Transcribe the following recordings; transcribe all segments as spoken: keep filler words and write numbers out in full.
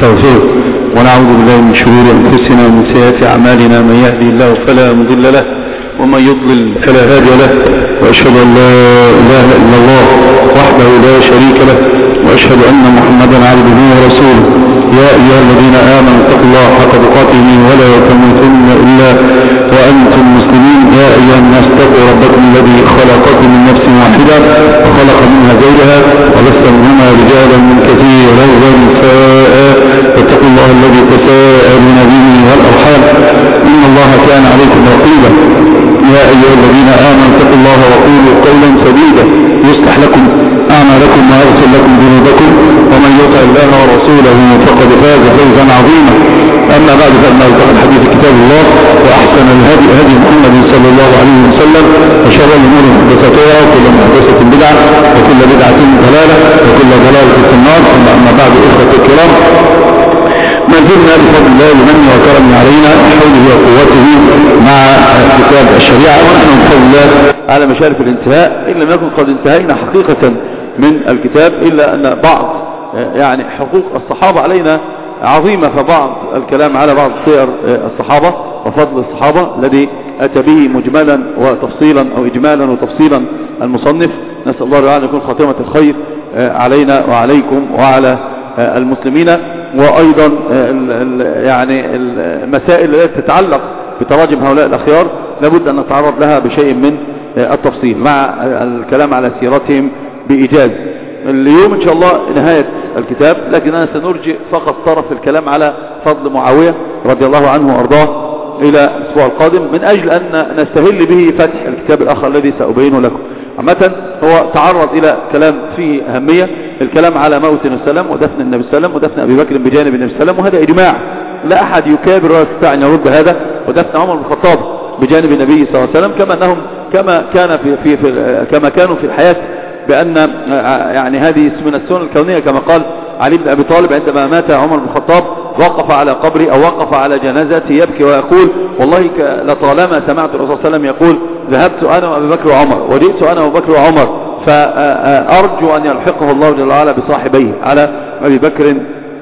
ونستغفره ونعوذ بالله من شرور أنفسنا ومن سيئات أعمالنا. من يهدي الله فلا مضل له ومن يضلل فلا هادي له، وأشهد أن لا إله إلا الله وحده لا شريك له، وأشهد أن محمدا عبده ورسوله. يا أيها الذين آمنوا اتقوا الله حق تقاته ولا تموتن إلا وأنتم مسلمين. يا أيها الناس اتقوا ربكم الذي خلقكم من نفس واحدة وخلق منها زوجها وبث منهما رجالا كثيرا ونساء، واتقوا الله الذي تساءلون به والأرحام إن الله كان عليكم رقيبا. يا أيها الذين آمنوا اتقوا الله وقولوا قولا سديدا يصلح لكم أعمالكم ويغفر لكم ذنوبكم، ومن يطع الله ورسوله فقد فاز فوزا عظيما. أما بعد، فإن أصدق الحديث كتاب الله، وأحسن الهدي هدي محمد صلى الله عليه وسلم، وشر الأمور محدثاتها، وكل محدثة بدعة، وكل بدعة ضلالة، وكل ضلالة في النار. ثم أما بعد، إخوة الكرام، ما زلنا بفضل الله لمن وكرمنا علينا حوله وقوته مع كتاب الشريعة، ونحن بفضل الله على مشارف الانتهاء، إن لم يكن قد انتهينا حقيقة من الكتاب، إلا أن بعض يعني حقوق الصحابة علينا عظيمة، فبعض الكلام على بعض سير الصحابة وفضل الصحابة الذي أتى به مجملا وتفصيلا أو إجمالا وتفصيلا المصنف. نسأل الله تعالى أن يكون خاتمة الخير علينا وعليكم وعلى المسلمين. وأيضا يعني المسائل التي تتعلق بتراجم هؤلاء الأخيار لابد أن نتعرض لها بشيء من التفصيل مع الكلام على سيرتهم بإيجاز. اليوم إن شاء الله نهاية الكتاب، لكننا سنرجئ فقط طرف الكلام على فضل معاوية رضي الله عنه وأرضاه إلى الأسبوع القادم، من أجل أن نستهل به فتح الكتاب الآخر الذي سأبينه لكم. عامة هو تعرض إلى كلام فيه أهمية، الكلام على موت النبي صلى الله عليه وسلم ودفن النبي صلى الله عليه وسلم ودفن أبي بكر بجانب النبي صلى الله عليه وسلم، وهذا إجماع لا أحد يكابر ولا يستطيع أن يرد هذا، ودفن عمر بن الخطاب بجانب النبي صلى الله عليه وسلم، كما أنهم كما كان في, في, في كما كانوا في الحياة، بأن يعني هذه من السنن الكونية، كما قال علي بن أبي طالب عندما مات عمر بن الخطاب وقف على قبري أو وقف على جنازته يبكي ويقول: والله لطالما سمعت الرسول صلى الله عليه وسلم يقول ذهبت أنا وأبي بكر وعمر وجئت أنا وأبي بكر وعمر، فأرجو أن يلحقه الله جل وعلا بصاحبيه على أبي بكر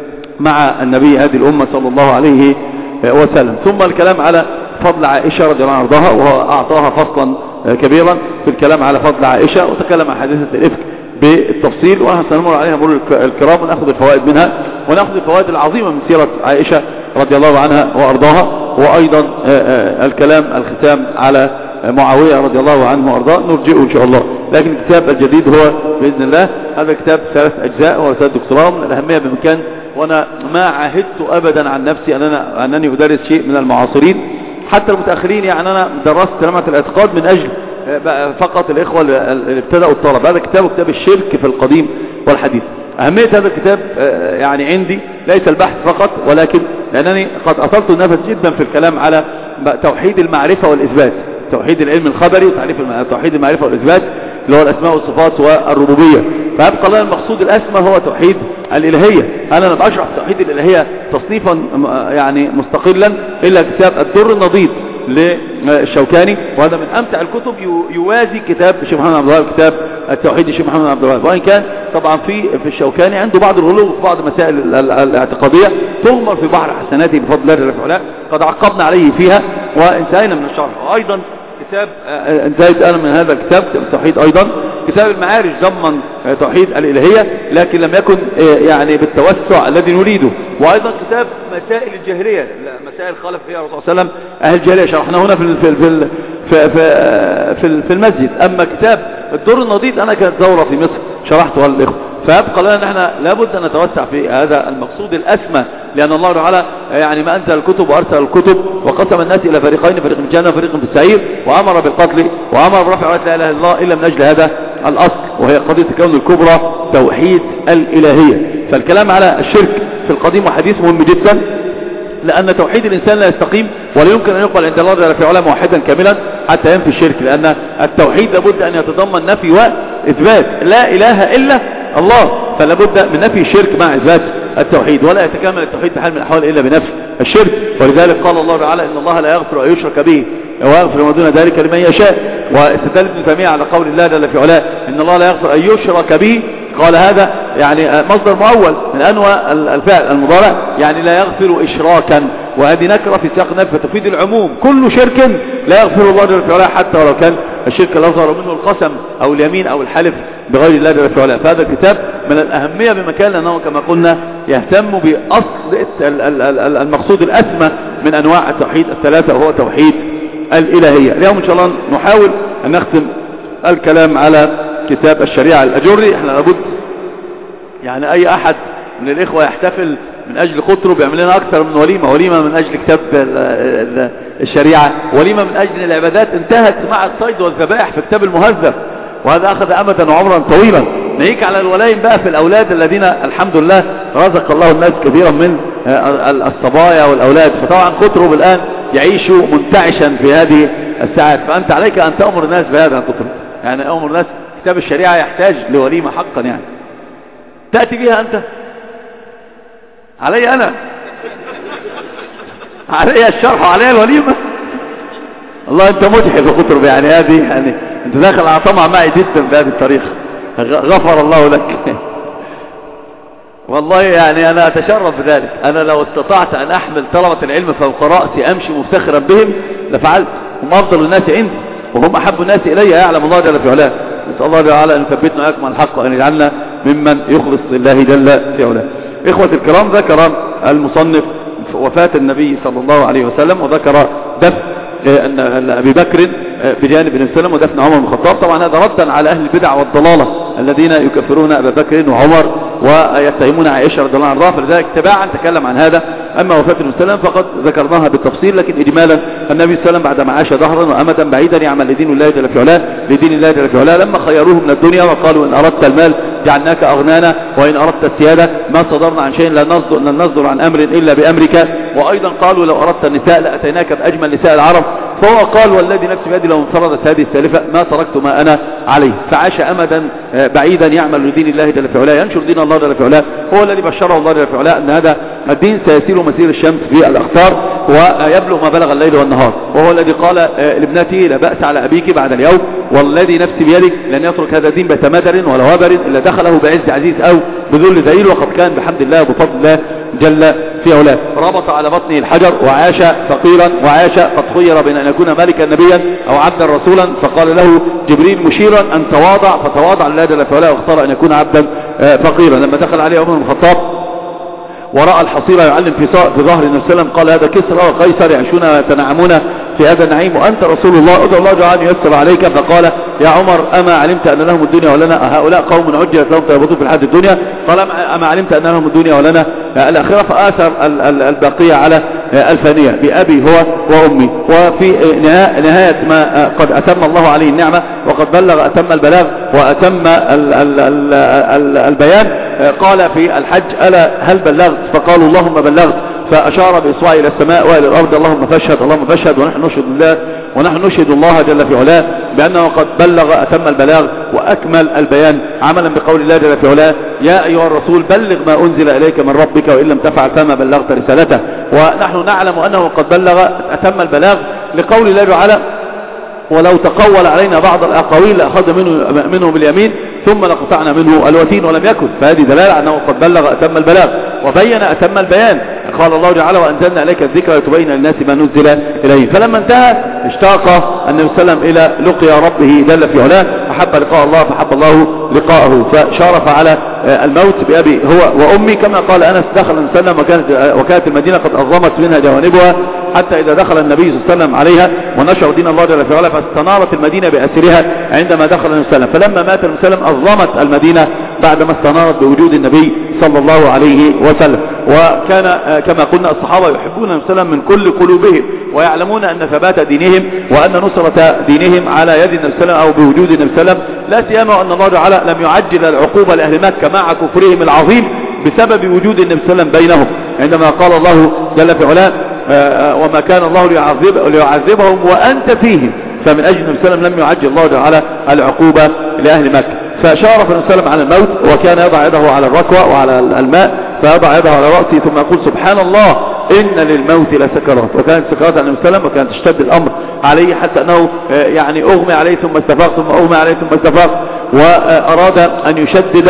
مع النبي هذه الأمة صلى الله عليه وسلم. ثم الكلام على فضل عائشة رضي الله عنها، وأعطاها فصلا كبيرا في الكلام على فضل عائشة، وتكلم عن حادثة الإفك بالتفصيل، ونحن سنمر عليها مرور الكرام ونأخذ الفوائد منها، ونأخذ الفوائد العظيمة من سيرة عائشة رضي الله عنها وأرضاها. وأيضا الكلام الختام على معاوية رضي الله عنه وأرضاه نرجئه إن شاء الله. لكن الكتاب الجديد هو بإذن الله هذا الكتاب ثلاث أجزاء ورسالة دكتوراه من الأهمية بمكان، وأنا ما عهدت أبدا عن نفسي أننا أنني أدرس شيء من المعاصرين حتى المتأخرين، يعني أنا درست جامعة الاعتقاد من أجل فقط الإخوة اللي ابتدأوا الطلب. هذا كتاب كتاب الشرك في القديم والحديث. أهمية هذا الكتاب يعني عندي ليس البحث فقط، ولكن لأنني قد أطلت النفس جدا في الكلام على توحيد المعرفة والإثبات، توحيد العلم الخبري وتعريف توحيد المعرفة والإثبات اللي هو الأسماء والصفات والربوبية. فيبقى لنا المقصود الأسمى هو توحيد الإلهية. أنا لم أشرح توحيد الإلهية تصنيفا يعني مستقلا إلا كتاب الدر النضيد للشوكاني، وهذا من أمتع الكتب يوازي كتاب الشيخ محمد عبد الوهاب، كتاب التوحيد الشيخ محمد عبد الوهاب، وإن كان طبعا في في الشوكاني عنده بعض الغلو في بعض المسائل الاعتقادية تغمر في بحر حسناته بفضل الله جل وعلا، قد عقبنا عليه فيها وانتهينا من الشرح. وأيضا كتاب انتهيت أنا من هذا الكتاب كتاب التوحيد. أيضا كتاب المعارج ضمن توحيد الإلهية، لكن لم يكن يعني بالتوسع الذي نريده. وأيضا كتاب مسائل الجاهلية، مسائل خالف فيها الرسول صلى الله عليه وسلم أهل الجاهلية، شرحنا هنا في في في في, في, في المسجد. أما كتاب الدر النضيد أنا كانت دورة في مصر شرحتها للإخوة. فيبقى لنا نحن لابد أن نتوسع في هذا المقصود الأسمى، لأن الله تعالى يعني ما أنزل الكتب وأرسل الكتب وقسم الناس إلى فريقين، فريق في الجنة وفريق في السعير، وأمر بالقتل وأمر برفع راية لا إله إلا الله إلا من أجل هذا الأصل، وهي قضية الكون الكبرى توحيد الإلهية. فالكلام على الشرك في القديم والحديث مهم جدا، لأن توحيد الإنسان لا يستقيم ولا يمكن أن يقبل عند الله جل في علاه موحدا كاملا حتى ينفي الشرك، لأن التوحيد لابد أن يتضمن نفي وإثبات، لا إله إلا الله، فلا بد من نفي الشرك مع إثبات التوحيد، ولا يتكامل التوحيد بحال من الأحوال إلا بنفي الشرك. ولذلك قال الله تعالى إن الله لا يغفر أن يشرك به ويغفر ما دون ذلك لمن يشاء. واستدل ابن تيمية على قول الله جل في علاه إن الله لا يغفر أن يشرك به قال هذا يعني مصدر مؤول من أنواع الفعل المضارع، يعني لا يغفر إشراكا، وهذه نكرة في سياق النفي فتفيد العموم. كل شرك لا يغفر الله جل وعلا حتى ولو كان الشرك الأصغر منه القسم أو اليمين أو الحلف بغير الله جل وعلا. فهذا الكتاب من الأهمية بمكان، لأنه كما قلنا يهتم بأصل المقصود الأسمى من أنواع التوحيد الثلاثة، وهو توحيد الإلهية. اليوم إن شاء الله نحاول أن نختم الكلام على كتاب الشريعة الأجري. احنا لابد يعني أي أحد من الإخوة يحتفل من أجل خطره بيعمل لنا أكثر من وليمة، وليمة من أجل كتاب الشريعة، وليمة من أجل العبادات انتهت مع الصيد والذبائح في كتاب المهذب، وهذا أخذ أمدا وعمرا طويلا. نهيك على الولايم بقى في الأولاد الذين الحمد لله رزق الله الناس كثيرا من الصبايا والأولاد، فطبعا خطره الآن يعيش منتعشا في هذه الساعات. فأنت عليك أن تأمر الناس بهذا الخطر، يعني أمر الناس. كتاب الشريعة يحتاج لوليمة حقا، يعني تأتي بها أنت، علي أنا علي الشرح وعلي الوليمة. الله أنت متحف خطر، يعني هذه يعني أنت داخل على طمع معي جدا بهذه الطريقة، غفر الله لك. والله يعني أنا أتشرف بذلك. أنا لو استطعت أن أحمل طلبة العلم فوق رأسي أمشي مفتخرا بهم لفعلت. هم أفضل الناس عندي وهم أحب الناس إلي، يعلم الله جل في علاه. نسأل الله تعالى أن يثبتنا وإياكم على الحق وأن يجعلنا ممن يخلص لله جل في علاه. إخوة الكرام، ذكر المصنف وفاة النبي صلى الله عليه وسلم، وذكر دفن أن أبي بكر بجانب ابن سلم ودفن عمر بن الخطاب. طبعا هذا ردا على أهل البدع والضلالة الذين يكفرون أبا بكر وعمر ويتهمون عائشة رضي الله عنها، فلذلك تباعا تكلم عن هذا. أما وفاة ابن سلم فقد ذكرناها بالتفصيل، لكن إجمالا النبي صلى الله عليه وسلم بعدما عاش دهرا وأمدا بعيدا يعمل لدين الله جل في علاه لدين الله جل في علاه، لما خيروه من الدنيا وقالوا إن أردت المال جعلناك أغنانا وإن أردت السيادة ما صدرنا عن شيء لن نصدر, لن نصدر عن أمر إلا بأمرك، وأيضا قالوا لو أردت النساء لأتيناك بأجمل نساء العرب، فهو قال والذي نفسي بيدي لو انفردت هذه السالفة ما تركت ما أنا عليه. فعاش أمدا بعيدا يعمل لدين الله جل في علاه، ينشر دين الله جل في علاه. هو الذي بشره الله جل في علاه أن هذا الدين سيسير مسير الشمس في الأخطار ويبلغ ما بلغ الليل والنهار. وهو الذي قال لابنته لا بأس على أبيك بعد اليوم والذي نفسي بيدك لن يترك هذا الدين بتمدر ولا وبر إلا دخله بعز عزيز أو بذل ذليل، وقد كان بحمد الله وبفضل الله جل في علاه. ربط على بطنه الحجر وعاش فقيرا، وعاش قد خير بين أن يكون ملكا نبيا أو عبدا رسولا، فقال له جبريل مشيرا أن تواضع، فتواضع لله جل في علاه واختار أن يكون عبدا فقيرا. لما دخل عليه عمر بن الخطاب ورأى الحصيرة يعلم في ظهر النبي صلى الله عليه وسلم قال هذا كسرى وقيصر يعيشون ويتنعمون في هذا النعيم وأنت رسول الله، ادعو الله جعل ييسر عليك. فقال يا عمر أما علمت أن لهم الدنيا ولنا هؤلاء قوم عجلت لهم طيبتهم في الحياة الدنيا؟ قال أما علمت أن لهم الدنيا ولنا الآخرة؟ فآثر الباقية على الفانية بأبي هو وأمي. وفي نهاية ما قد أتم الله عليه النعمة وقد بلغ أتم البلاغ وأتم ال ال ال ال البيان، قال في الحج ألا هل بلغت؟ فقالوا اللهم بلغت، فأشار بإصبعه إلى السماء وإلى الأرض اللهم فاشهد اللهم فاشهد. ونحن نشهد الله ونحن نشهد الله جل في علاه بأنه قد بلغ أتم البلاغ وأكمل البيان، عملا بقول الله جل في علاه يا أيها الرسول بلغ ما أنزل إليك من ربك وإن لم تفعل فما بلغت رسالته. ونحن نعلم أنه قد بلغ أتم البلاغ لقول الله تعالى ولو تقول علينا بعض الأقاويل لأخذ منه, منه باليمين ثم لقطعنا منه الوتين ولم يكن. فهذه دلالة أنه قد بلغ أتم البلاغ وبين أتم البيان. قال الله تعالى وأنزلنا إليك الذكر لتبين للناس ما نزل إليه. فلما انتهى اشتاق النبي صلى الله عليه وسلم إلى لقيا ربه جل في علاه، فحب لقاء الله فحب الله لقاءه، فشارف على الموت بأبي هو وأمي. كما قال أنس دخل النبي صلى الله عليه وسلم وكانت, وكانت المدينة قد أظلمت منها جوانبها حتى إذا دخل النبي صلى الله عليه وسلم عليها ونشر دين الله جل في علاه فاستنارت المدينة بأسرها عندما دخل النبي صلى الله عليه وسلم. فلما مات النبي صلى الله عليه وسلم أظلمت المدينة بعدما استنارت بوجود النبي صلى الله عليه وسلم. وكان كما قلنا الصحابة يحبون النبي صلى الله عليه وسلم من كل قلوبهم ويعلمون أن ثبات دينهم وأن نصرة دينهم على يد النبي صلى الله عليه وسلم أو بوجود النبي صلى الله عليه وسلم، لا سيما أن الله تعالى لم يعجل العقوبة لأهل مكة مع كفرهم العظيم بسبب وجود النبي صلى الله عليه وسلم بينهم، عندما قال الله جل في علاه وما كان الله ليعذب ليعذبهم وأنت فيهم. فمن أجل النبي صلى الله عليه وسلم لم يعجل الله تعالى العقوبة لأهل مكة. فشارف النبي صلى الله عليه وسلم على الموت وكان يضع يده على الركوة وعلى الماء، فيضع يده على رأسه ثم يقول سبحان الله إن للموت لسكرات. وكانت سكرات عن النبي صلى الله عليه وسلم، وكانت تشتد الأمر عليه حتى أنه يعني أغمي عليه ثم استفاق، ثم أغمي عليه ثم استفاق، وأراد أن يشدد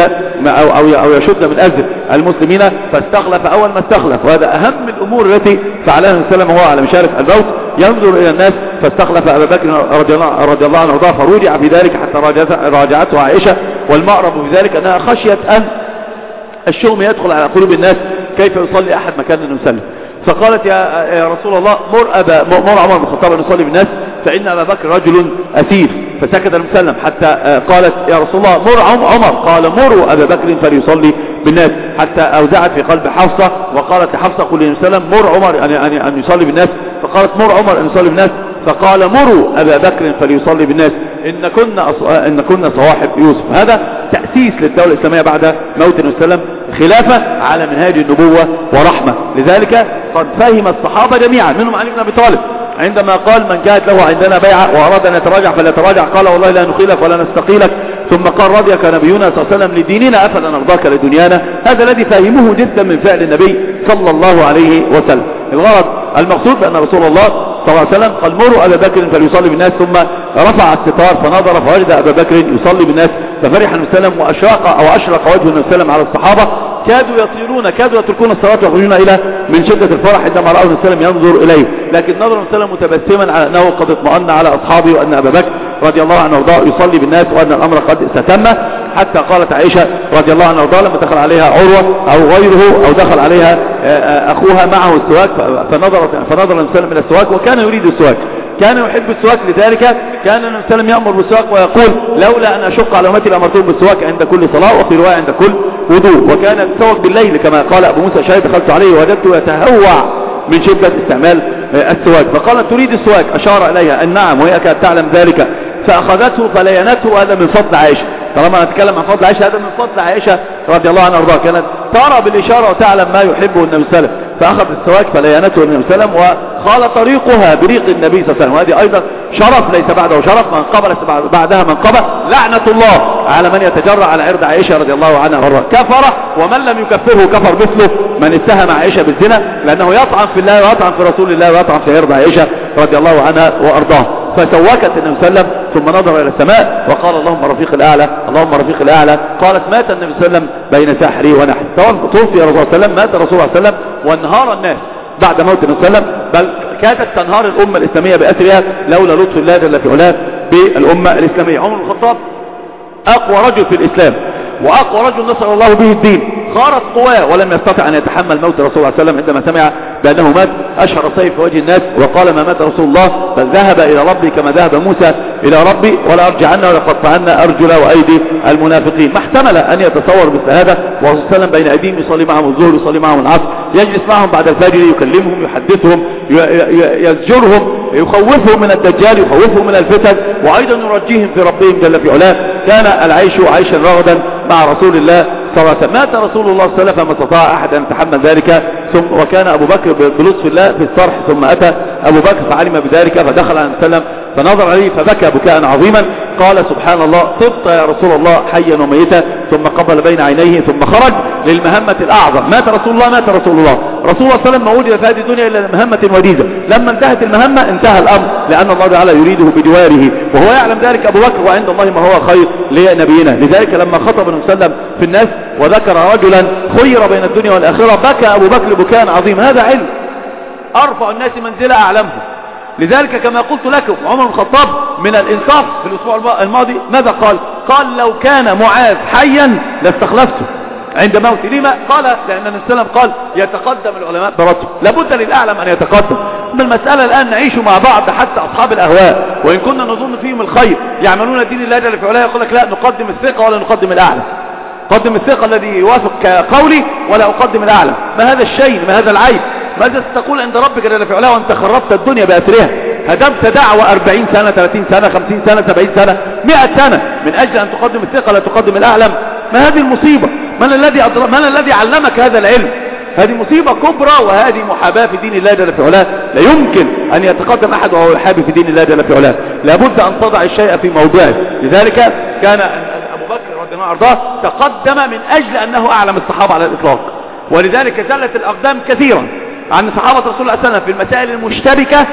أو يشد من أجل المسلمين فاستخلف أول ما استخلف. وهذا أهم الأمور التي فعلها النبي صلى الله عليه وسلم وهو على مشارف الموت، ينظر إلى الناس، فاستخلف أبا بكر رضي الله عنه فرجع في ذلك حتى راجعته عائشة، والمأرب في ذلك أنها خشيت أن الشؤم يدخل على قلوب الناس، كيف يصلي أحد مكان النبي صلى الله عليه وسلم. فقالت يا رسول الله مر أبا مر عمر بن الخطاب أن يصلي بالناس فإن أبا بكر رجل أسير. فسكت النبي صلى الله عليه وسلم حتى قالت يا رسول الله مر عمر، قال مروا أبا بكر فليصلي بالناس، حتى أوزعت في قلب حفصة وقالت لحفصة قل للنبي صلى الله عليه وسلم مر عمر أن يصلي بالناس، فقالت مر عمر أن يصلي بالناس، فقال مروا أبا بكر فليصلي بالناس إن كنا إن كنا صواحب يوسف. هذا تأسيس للدولة الإسلامية بعد موت النبي صلى الله عليه وسلم، خلافة على منهاج النبوة ورحمة. لذلك قد فهم الصحابة جميعا منهم علي بن أبي طالب عندما قال من كانت له عندنا بيعة وأراد أن يتراجع فليتراجع، قال والله لا نخيلك ولا نستقيلك، ثم قال رضيك نبينا صلى الله عليه وسلم لديننا أفلا نرضاك لدنيانا. هذا الذي فهمه جدا من فعل النبي صلى الله عليه وسلم. الغرض المقصود بأن رسول الله صلى الله عليه وسلم قال مروا أبا بكر فليصلي بالناس، ثم رفع الستار فنظر فوجد أبا بكر يصلي بالناس، ففرح النبي صلى الله عليه وسلم وأشرق أو أشرق وجه النبي صلى الله عليه وسلم على الصحابة، كادوا يطيرون كادوا يتركون الصلاة ويخرجون إلى من شدة الفرح عندما رأوا النبي صلى الله عليه وسلم ينظر إليه، لكن نظر النبي صلى الله عليه وسلم متبسما على أنه قد اطمأن على أصحابه وأن أبا بكر رضي الله عنه وارضاه يصلي بالناس وأن الأمر قد استتم. حتى قالت عائشة رضي الله عنها وارضاها لما دخل عليها عروة أو غيره أو دخل عليها أخوها معه السواك فنظر فنظر النبي صلى الله عليه وسلم إلى السواك وكان يريد السواك، كان يحب السواك، لذلك كان النبي صلى الله عليه وسلم يأمر بالسواك ويقول لولا أن أشق على أمتي لأمرتهم بالسواك عند كل صلاة، وفي رواية عند كل وضوء. وكان يتسوق بالليل كما قال أبو موسى الأشعري دخلت عليه ووجدته يتهوع من شدة استعمال السواك، فقالت تريد السواك، أشار إليها أن نعم وهي كانت تعلم ذلك، فأخذته فلينته. هذا من فضل عائشة، طالما نتكلم عن فضل عائشة هذا من فضل عائشة رضي الله عنها وارضاها، كانت ترى بالإشارة وتعلم ما يحبه النبي صلى الله عليه وسلم، فأخذ السواك فلينته النبي صلى الله عليه وسلم وخال طريقها بريق النبي صلى الله عليه وسلم. وهذه أيضا شرف ليس بعده شرف، من قبل بعدها من قبل، لعنة الله على من يتجرع على عرض عائشة رضي الله عنها وارضاها، كفر ومن لم يكفره كفر مثله من اتهم عائشة بالزنا، لأنه يطعن في الله ويطعن في رسول الله ويطعن في عرض عائشة رضي الله عنها وارضاها. فسوكت النبي صلى الله عليه وسلم ثم نظر إلى السماء وقال اللهم رفيق الأعلى اللهم رفيق الأعلى. قالت مات النبي صلى الله عليه وسلم بين سحري ونحري. توفي رسول الله صلى الله عليه وسلم، مات رسول الله صلى الله عليه وسلم وانهار الناس بعد موت النبي صلى الله عليه وسلم، بل كانت تنهار الأمة الإسلامية بأسرها لولا لطف الله جل في علاه بالأمة الإسلامية. عمر بن الخطاب أقوى رجل في الإسلام وأقوى رجل نصر الله به الدين، خارت قواه ولم يستطع أن يتحمل موت رسول الله صلى الله عليه وسلم. عندما سمع بأنه مات أشهر السيف في وجه الناس وقال ما مات رسول الله بل ذهب إلى ربي كما ذهب موسى إلى ربي ولا أرجعنا ولقطعن أرجل وأيدي المنافقين. ما احتمل أن يتصور مثل هذا، والرسول صلى الله عليه وسلم بين أيديهم يصلي معهم الظهر يصلي معهم العصر، يجلس معهم بعد الفجر يكلمهم يحدثهم يزجرهم يخوفهم من الدجال يخوفهم من الفتن، وأيضا يرجيهم في ربهم جل في علاه. كان العيش عيشا رغدا مع رسول الله صلى الله عليه وسلم. مات رسول الله صلى الله عليه وسلم فما استطاع أحد أن يتحمل ذلك، ثم وكان أبو بكر بلطف الله في الصرح، ثم أتى أبو بكر فعلم بذلك فدخل عليه وسلم فنظر عليه فبكى بكاء عظيما، قال سبحان الله طبت يا رسول الله حيا وميتا، ثم قبل بين عينيه ثم خرج للمهمة الأعظم. مات رسول الله مات رسول الله رسول الله صلى الله عليه وسلم ما وجد في هذه الدنيا إلا مهمة وجيزة، لما انتهت المهمة انتهى الأمر، لأن الله تعالى يريده بدواره وهو يعلم ذلك أبو بكر، وعند الله ما هو خير لنبينا. لذلك لما خطب النبي صلى الله عليه وسلم في الناس وذكر رجلا خير بين الدنيا والآخرة بكى أبو بكر بكاء عظيما. هذا علم أرفع الناس منزلة أعلمهم. لذلك كما قلت لكم عمر بن الخطاب من الإنصاف في الأسبوع الماضي ماذا قال؟ قال لو كان معاذ حيا لاستخلفته عند موته. لما؟ قال لأن النبي صلى الله عليه وسلم قال يتقدم العلماء برتب، لابد للأعلم أن يتقدم. من المسألة الآن نعيش مع بعض حتى أصحاب الأهواء وإن كنا نظن فيهم الخير يعملون دين الله جل في علاه، يقول لك لا نقدم الثقة ولا نقدم الأعلى، قدم الثقة الذي يوافق قولي ولا أقدم الأعلى. ما هذا الشيء؟ ما هذا العيب؟ ماذا ستقول عند ربك جل في علاه وأنت خربت الدنيا بأسرها؟ هدمت دعوة أربعين سنة ثلاثين سنة خمسين سنة سبعين سنة مئة سنة من أجل أن تقدم الثقة لا تقدم الأعلم. ما هذه المصيبة؟ من الذي من الذي علمك هذا العلم؟ هذه مصيبة كبرى، وهذه محاباة في دين الله جل في علاه. لا يمكن أن يتقدم أحد وهو يحابي في دين الله جل في علاه، لابد أن تضع الشيء في موضعه. لذلك كان أبو بكر رضي الله عنه تقدم من أجل أنه أعلم الصحابة على الإطلاق، ولذلك زلت الأقدام كثيرا عن صحابة رسول الله صلى الله عليه وسلم في المسائل المشتركة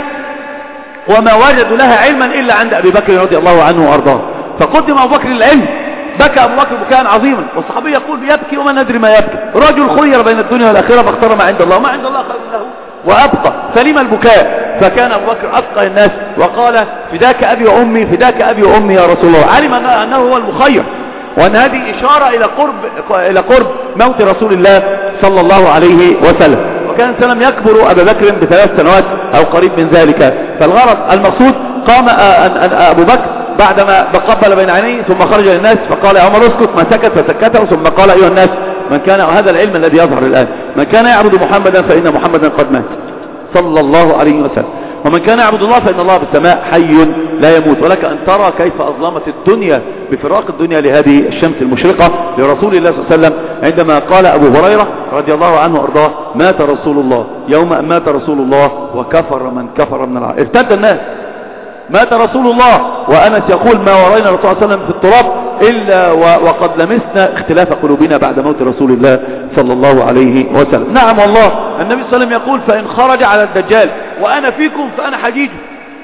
وما وجدوا لها علما إلا عند أبي بكر رضي الله عنه وأرضاه. فقدم أبو بكر للعلم، بكى أبو بكر بكاء عظيما، والصحابي يقول يبكي وما ندري ما يبكي، رجل خير بين الدنيا والآخرة فاختار ما عند الله، ما عند الله خير له وأبقى، فلما البكاء؟ فكان أبو بكر أتقى الناس وقال فداك أبي وأمي فداك أبي وأمي يا رسول الله. علم أنه هو المخير، وأن هذه إشارة إلى قرب إلى قرب موت رسول الله صلى الله عليه وسلم. وكان سلم يكبر أبا بكر بثلاث سنوات أو قريب من ذلك. فالغرض المقصود قام أبو بكر بعدما تقبل بين عينيه ثم خرج للناس فقال يا عمر اسكت، ما سكت فسكته، ثم قال أيها الناس من كان، وهذا العلم الذي يظهر الآن، من كان يعبد محمدا فإن محمدا قد مات صلى الله عليه وسلم، ومن كان يعبد الله فإن الله بالسماء حي لا يموت. ولك أن ترى كيف أظلمت الدنيا بفراق الدنيا لهذه الشمس المشرقة لرسول الله صلى الله عليه وسلم، عندما قال أبو هريرة رضي الله عنه وأرضاه مات رسول الله يوم أن مات رسول الله وكفر من كفر من العالم. ارتد الناس، مات رسول الله، وأنس يقول ما ورينا الرسول صلى الله عليه وسلم في التراب إلا وقد لمسنا اختلاف قلوبنا بعد موت رسول الله صلى الله عليه وسلم. نعم والله النبي صلى الله عليه وسلم يقول فإن خرج على الدجال وأنا فيكم فأنا حجيجه،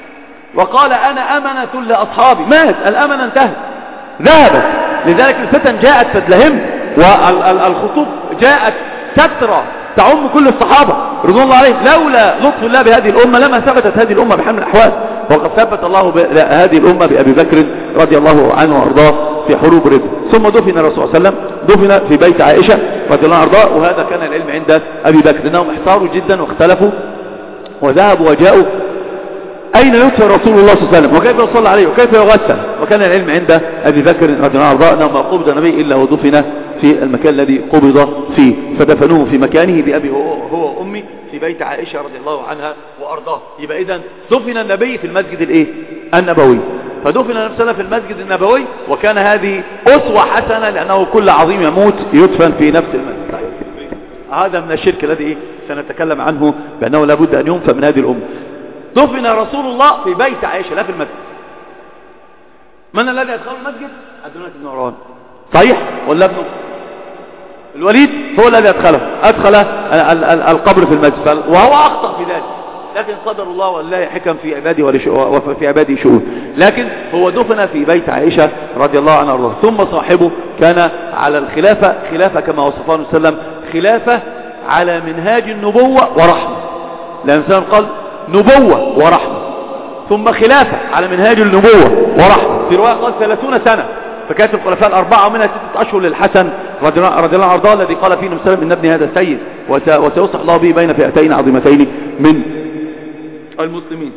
وقال أنا أمنة لأصحابي، مات الأمنة انتهت ذهبت. لذلك الفتن جاءت تدلهم، والخطوب جاءت تترى تعم كل الصحابة رضوان الله عليهم. لولا لطف الله بهذه الأمة لما ثبتت هذه الأمة بحال من الأحوال، وقد ثبت الله هذه الأمة بأبي بكر رضي الله عنه وأرضاه في حروب الردة. ثم دفن الرسول صلى الله عليه وسلم، دفن في بيت عائشة رضي الله عنها وأرضاه، وهذا كان العلم عند أبي بكر لأنهم احتاروا جدا واختلفوا وذهبوا وجاءوا أين يدفن رسول الله صلى الله عليه وسلم وكيف يصلى عليه وكيف يغسل. وكان العلم عند أبي بكر رضي الله عنه وأرضاه أنه ما قبض النبي إلا ودفن في المكان الذي قبض فيه، فدفنوه في مكانه بأبي هو وأمي في بيت عائشة رضي الله عنها وأرضاه. يبقى إذن دفن النبي في المسجد الإيه؟ النبوي. فدفن النبي صلى الله عليه وسلم في المسجد النبوي، وكان هذه أسوة حسنة لأنه كل عظيم يموت يدفن في نفس المسجد. هذا من الشرك الذي سنتكلم عنه بأنه لابد أن ينفى من هذه الأمة. دفن رسول الله في بيت عائشة لا في المسجد. من الذي أدخل المسجد؟ عبد الملك بن مروان، صحيح ولا ابنه الوليد هو الذي أدخله، أدخل القبر في المسجد، وهو أخطأ في ذلك، لكن قدر الله والله حكم في عباده وفي عباده شؤون. لكن هو دفن في بيت عائشة رضي الله عنها وارضاها. ثم صاحبه كان على الخلافة، خلافة كما وصفه النبي صلى الله عليه وسلم، خلافة على منهاج النبوة ورحمة، لأن الإنسان قال نبوة ورحمة، ثم خلافة على منهاج النبوة ورحمة. في رواية قال ثلاثون سنة، فكانت الخلفاء الأربعة ومنها ستة أشهر للحسن رضي الله عنه وارضاه الذي قال فيه النبي صلى الله عليه وسلم إن ابني هذا سيد وسيصلح الله به بين فئتين عظيمتين من المسلمين.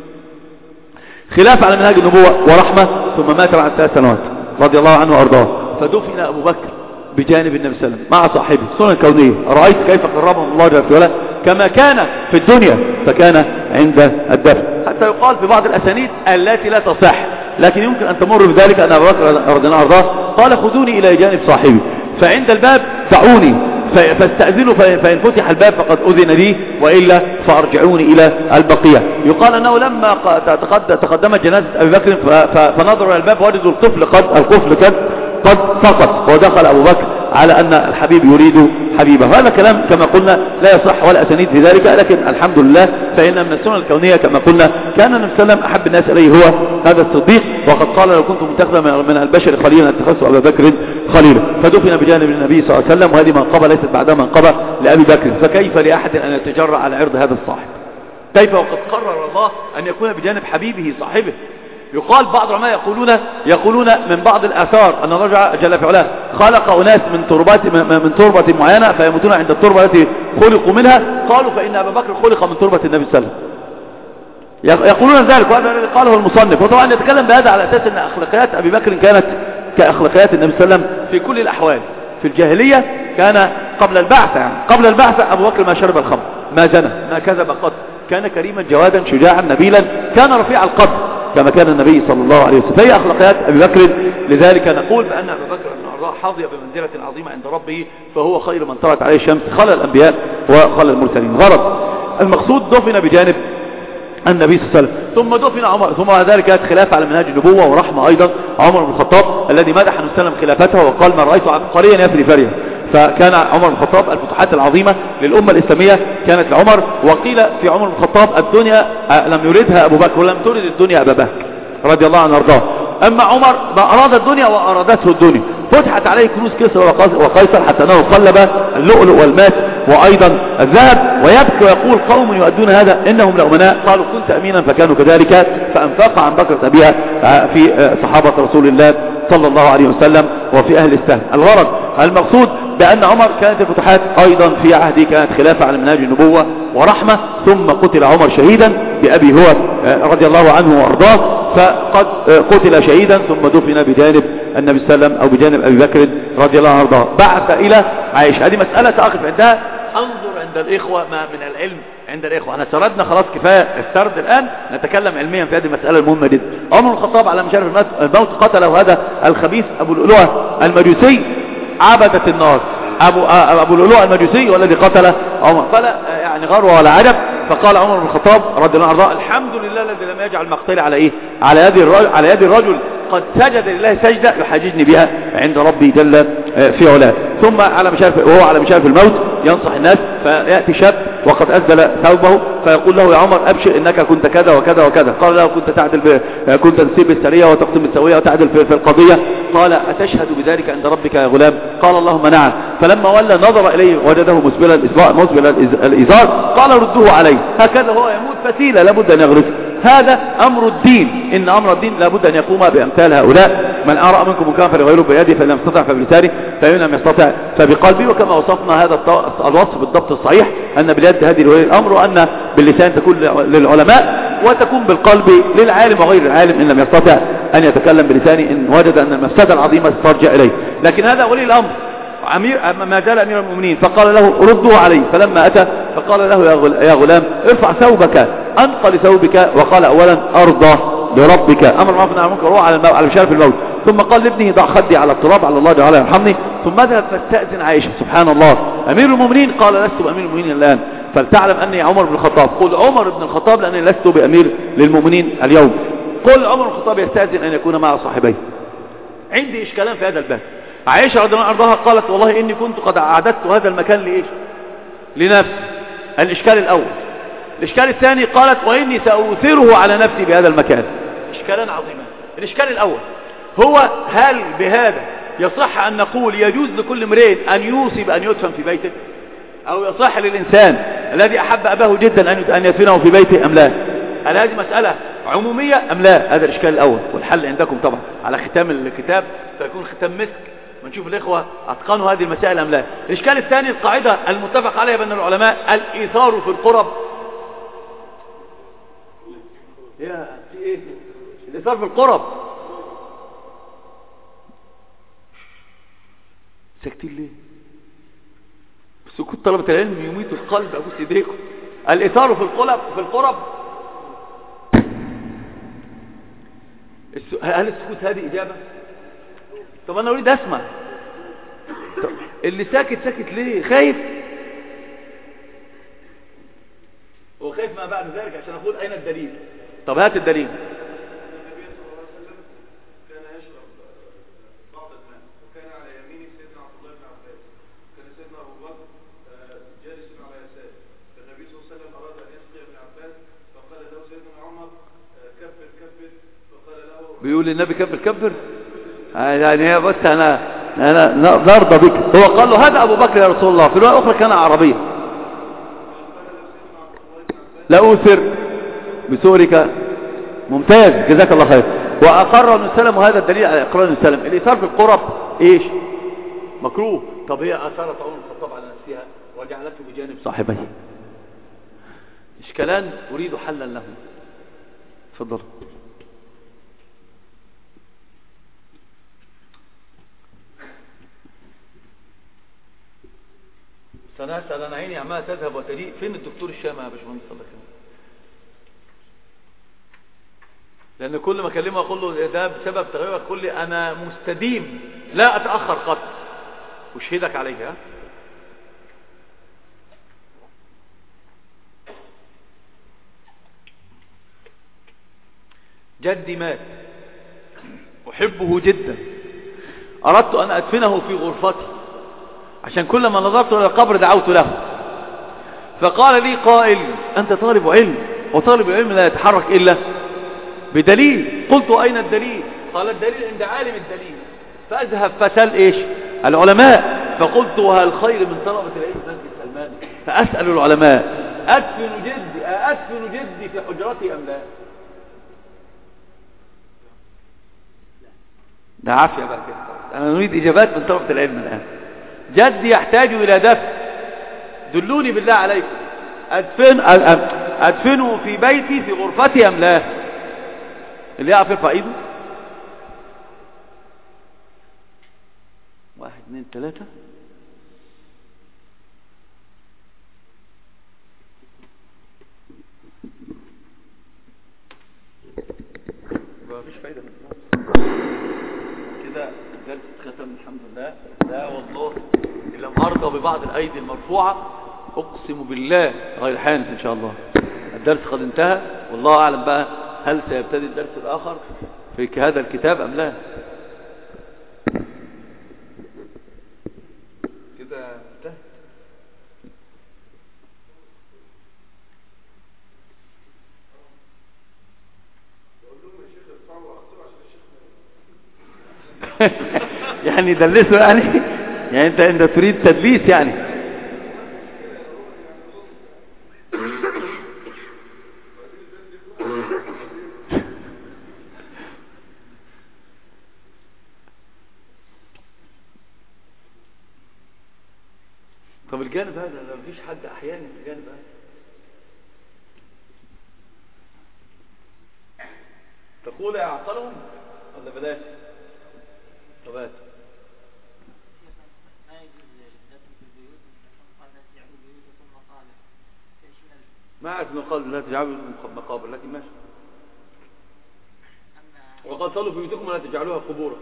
خلافة على منهاج النبوة ورحمة، ثم مات بعد ثلاث سنوات رضي الله عنه وارضاه. فدفن أبو بكر بجانب النبي صلى الله عليه وسلم مع صاحبه. سنة كونية، أرأيت كيف قربهم الله جل وعلا كما كان في الدنيا فكان عند الدفن. حتى يقال في بعض الأسانيد التي لا تصح، لكن يمكن أن تمر بذلك أن أبو بكر رضي الله عنه وارضاه قال خذوني إلى جانب صاحبي، فعند الباب دعوني فاستأذنوا فإن فتح الباب فقد أذن لي وإلا فأرجعوني إلى البقية. يقال أنه لما تقدمت جنازة أبي بكر فنظروا إلى الباب وجدوا الطفل قد القفل قد قد سقط، ودخل أبو بكر على أن الحبيب يريد حبيبه. هذا كلام كما قلنا لا يصح ولا أسانيد في ذلك، لكن الحمد لله فإن من السنة الكونية كما قلنا كان النبي صلى الله عليه وسلم أحب الناس إليه هو هذا الصديق، وقد قال لو كنت متخذا من البشر خليلا اتخذت أبا بكر خليلا. فدفن بجانب النبي صلى الله عليه وسلم، وهذه منقبة ليست بعدها منقبة لأبي بكر. فكيف لأحد أن يتجرأ على عرض هذا الصاحب؟ كيف وقد قرر الله أن يكون بجانب حبيبه صاحبه؟ يقال بعض العلماء يقولون يقولون من بعض الآثار أن الله جل في علاه خلق أناس من تربات من تربة معينة فيموتون عند التربة التي خلقوا منها، قالوا فإن أبا بكر خلق من تربة النبي صلى الله عليه وسلم. يقولون ذلك، وهذا الذي قاله المصنف. وطبعا يتكلم بهذا على أساس أن أخلاقيات أبي بكر كانت كأخلاقيات النبي صلى الله عليه وسلم في كل الأحوال. في الجاهلية كان قبل البعثة، يعني قبل البعثة أبو بكر ما شرب الخمر، ما زنى، ما كذب قط، كان كريما جوادا شجاعا نبيلا، كان رفيع القدر كما كان النبي صلى الله عليه وسلم. فهي أخلاقيات أبي بكر. لذلك نقول بأن أبي بكر حظي بمنزلة عظيمة عند ربه، فهو خير من طلعت عليه الشمس خلى الأنبياء وخلى المرسلين. غرض المقصود دفن بجانب النبي صلى الله عليه وسلم. ثم دفن عمر، ثم بعد ذلك كانت خلافة على منهاج النبوة ورحمة أيضا عمر بن الخطاب الذي مدح النبي صلى الله عليه وسلم خلافته وقال ما رأيت عبقريا يفري فريا. فكان عمر بن الخطاب الفتوحات العظيمة للأمة الإسلامية كانت لعمر. وقيل في عمر بن الخطاب الدنيا لم يريدها أبو بكر ولم ترد الدنيا أبا بكر رضي الله عنه وارضاه. أما عمر ما أراد الدنيا وأرادته الدنيا. فتحت عليه كنوز كسرى وقيصر حتى أنه قلب اللؤلؤ والماس وأيضا الذهب ويبكي ويقول قوم يؤدون هذا إنهم لأمناء. قالوا كنت أمينا فكانوا كذلك فأنفاق عن بكرة أبيها في صحابة رسول الله صلى الله عليه وسلم وفي أهل السهم. الغرض المقصود بأن عمر كانت الفتوحات أيضا في عهده كانت خلافة على منهاج النبوة ورحمة. ثم قتل عمر شهيدا بأبي هو رضي الله عنه وأرضاه. فقد قتل شهيدا ثم دفن بجانب النبي صلى الله عليه وسلم أو بجانب أبي بكر رضي الله عنه وأرضاه. بعث إلى عائشة. هذه مسألة سأقف عندها. انظر عند الإخوة ما من العلم عند الإخوة. أنا سردنا خلاص كفاية السرد الآن نتكلم علميا في هذه المسألة المهمة جدا. عمر بن الخطاب على مشارف الموت قتله هذا الخبيث أبو لؤلؤة المجوسي عبدة النار. أبو, أبو لؤلؤة المجوسي والذي قتل عمر. فلا يعني غروة ولا عجب. فقال عمر بن الخطاب رضي الله عنه الحمد لله الذي لم يجعل مقتلي على إيه على يد الرجل على يد الرجل قد سجد لله سجدة يحاججني بها عند ربي جل في علاه. ثم على مشارف وهو على مشارف الموت ينصح الناس فيأتي شاب وقد أسدل ثوبه فيقول له يا عمر أبشر إنك كنت كذا وكذا وكذا. قال له كنت تعدل كنت تسيب السرية وتقسم السوية وتعدل في القضية. قال أتشهد بذلك عند ربك يا غلام؟ قال اللهم نعم. فلما ولى نظر إليه وجده مسبل مسبل الإزار قال ردوه عليه. هكذا هو يموت فتيلة لابد أن يغرسه. هذا أمر الدين. إن أمر الدين لابد أن يقوم بأمثال هؤلاء. من أرى منكم منكرا فليغيره بيده فإن لم يستطع فبلسانه فإن لم يستطع فبقلبه. وكما وصفنا هذا الوصف بالضبط الصحيح أن باليد هذه ولي الأمر وأن باللسان تكون للعلماء وتكون بالقلب للعالم وغير العالم إن لم يستطع أن يتكلم بلسانه إن وجد أن المفسدة العظيمة ترجع إليه. لكن هذا ولي الأمر عمير ما زال أمير المؤمنين فقال له ردوه عليه. فلما أتى فقال له يا غلام ارفع ثوبك أنقل ثوبك. وقال أولا أرضى بربك أمر ما فنع منك روح على على مشارف الموت. ثم قال لابنه ضع خدي على التراب على الله تعالى يرحمني. ثم ذهب فاستأذن عائشة. سبحان الله أمير المؤمنين قال لست بأمير المؤمنين الآن فلتعلم أني عمر بن الخطاب. قل عمر بن الخطاب لأني لست بأمير للمؤمنين اليوم. قل عمر بن الخطاب يستأذن أن يكون مع صاحبيه. عندي إشكالان في هذا الباب. عائشة رضي الله عنها قالت والله إني كنت قد أعددت هذا المكان لإيش لنفسي. الإشكال الأول. الإشكال الثاني قالت وإني سأؤثره على نفسي بهذا المكان. إشكالان عظيمان. الإشكال الأول هو هل بهذا يصح أن نقول يجوز لكل امرئ أن يوصي بأن يدفن في بيته أو يصح للإنسان الذي أحب أباه جدا أن يدفنه في بيته أم لا؟ هل هذه مسألة عمومية أم لا؟ هذا الإشكال الأول والحل عندكم طبعا على ختام الكتاب فيكون ختام مسك ونشوف الإخوة أتقنوا هذه المسائل أم لا. الإشكال الثاني القاعدة المتفق عليها بين العلماء الإيثار في القرب. يا في إيه الإيثار في القرب ساكتين ليه؟ سكوت طلبة العلم يميت القلب أبوس إيديكم. الإيثار في القرب في القرب هل السكوت هذه إجابة؟ طب أنا أريد أسمع. اللي ساكت ساكت ليه؟ خايف؟ هو خايف ما بعد ذلك عشان أقول أين الدليل. طب هات الدليل. النبي صلى الله عليه وسلم كان يشرب بعض الماء وكان على يمينه سيدنا عبد الله بن عباس وكان سيدنا أبو بكر جالس على يساره. فالنبي صلى الله عليه وسلم أراد أن يسقي ابن عباس فقال له سيدنا عمر كبر كبر فقال له بيقول النبي كبر كبر يعني هي بس أنا أنا نرضى بك. هو قال له هذا أبو بكر يا رسول الله. في الرواية الأخرى كان عربيا. لا أوثر بسورك. ممتاز جزاك الله خير. وأقر ابن سلم وهذا الدليل على إقرار ابن سلم. الإيثار في القرب إيش مكروه. طب هي أثارت عمر الخطاب على نفسها وجعلته بجانب صاحبيه. إشكالان أريد حلا له. تفضل. سنسأل أنا عيني عمالة تذهب وتجيء. فين الدكتور الشامة يا باشمهندس الله يكرمك؟ لأن كل ما أكلمه أقول له ده بسبب تغيرك كل أنا مستديم لا أتأخر قط وشهدك عليها. جدي مات أحبه جدا. أردت أن أدفنه في غرفتي عشان كلما نظرت إلى القبر دعوت له. فقال لي قائل أنت طالب علم، وطالب العلم لا يتحرك إلا بدليل. قلت أين الدليل؟ قال الدليل عند عالم الدليل. فأذهب فسأل إيش؟ العلماء. فقلت وهل خير من طلبة العلم مسجد سلمان؟ فأسأل العلماء أدفن جدي أدفن جدي في حجرتي أم لا؟ ده عافية بقى كده. أنا نريد إجابات من طلبة العلم الآن. جدي يحتاج إلى دفن، دلوني بالله عليكم، أدفن أدفنه في بيتي في غرفتي أم لا؟ اللي يعرف يرفع إيده. واحد اثنين ثلاثة. مفيش فايدة كده. الدرس ختم الحمد لله. لا والله إن لم أرضى ببعض الأيدي المرفوعة أقسم بالله غير حانث إن شاء الله. الدرس قد انتهى، والله أعلم بقى هل سيبتدي الدرس الآخر في هذا الكتاب أم لا. كده انتهى. يعني دلسوا يعني يعني انت انت تريد تدليس يعني. طب الجانب هذا لو مفيش حد احيانا في الجانب هذا تقول اعقلهم ولا بلاش؟ طبات ما أعرف أنه قال لا تجعلوا مقابر، لكن ماشي. وقال صلوا في بيوتكم ولا تجعلوها قبورا.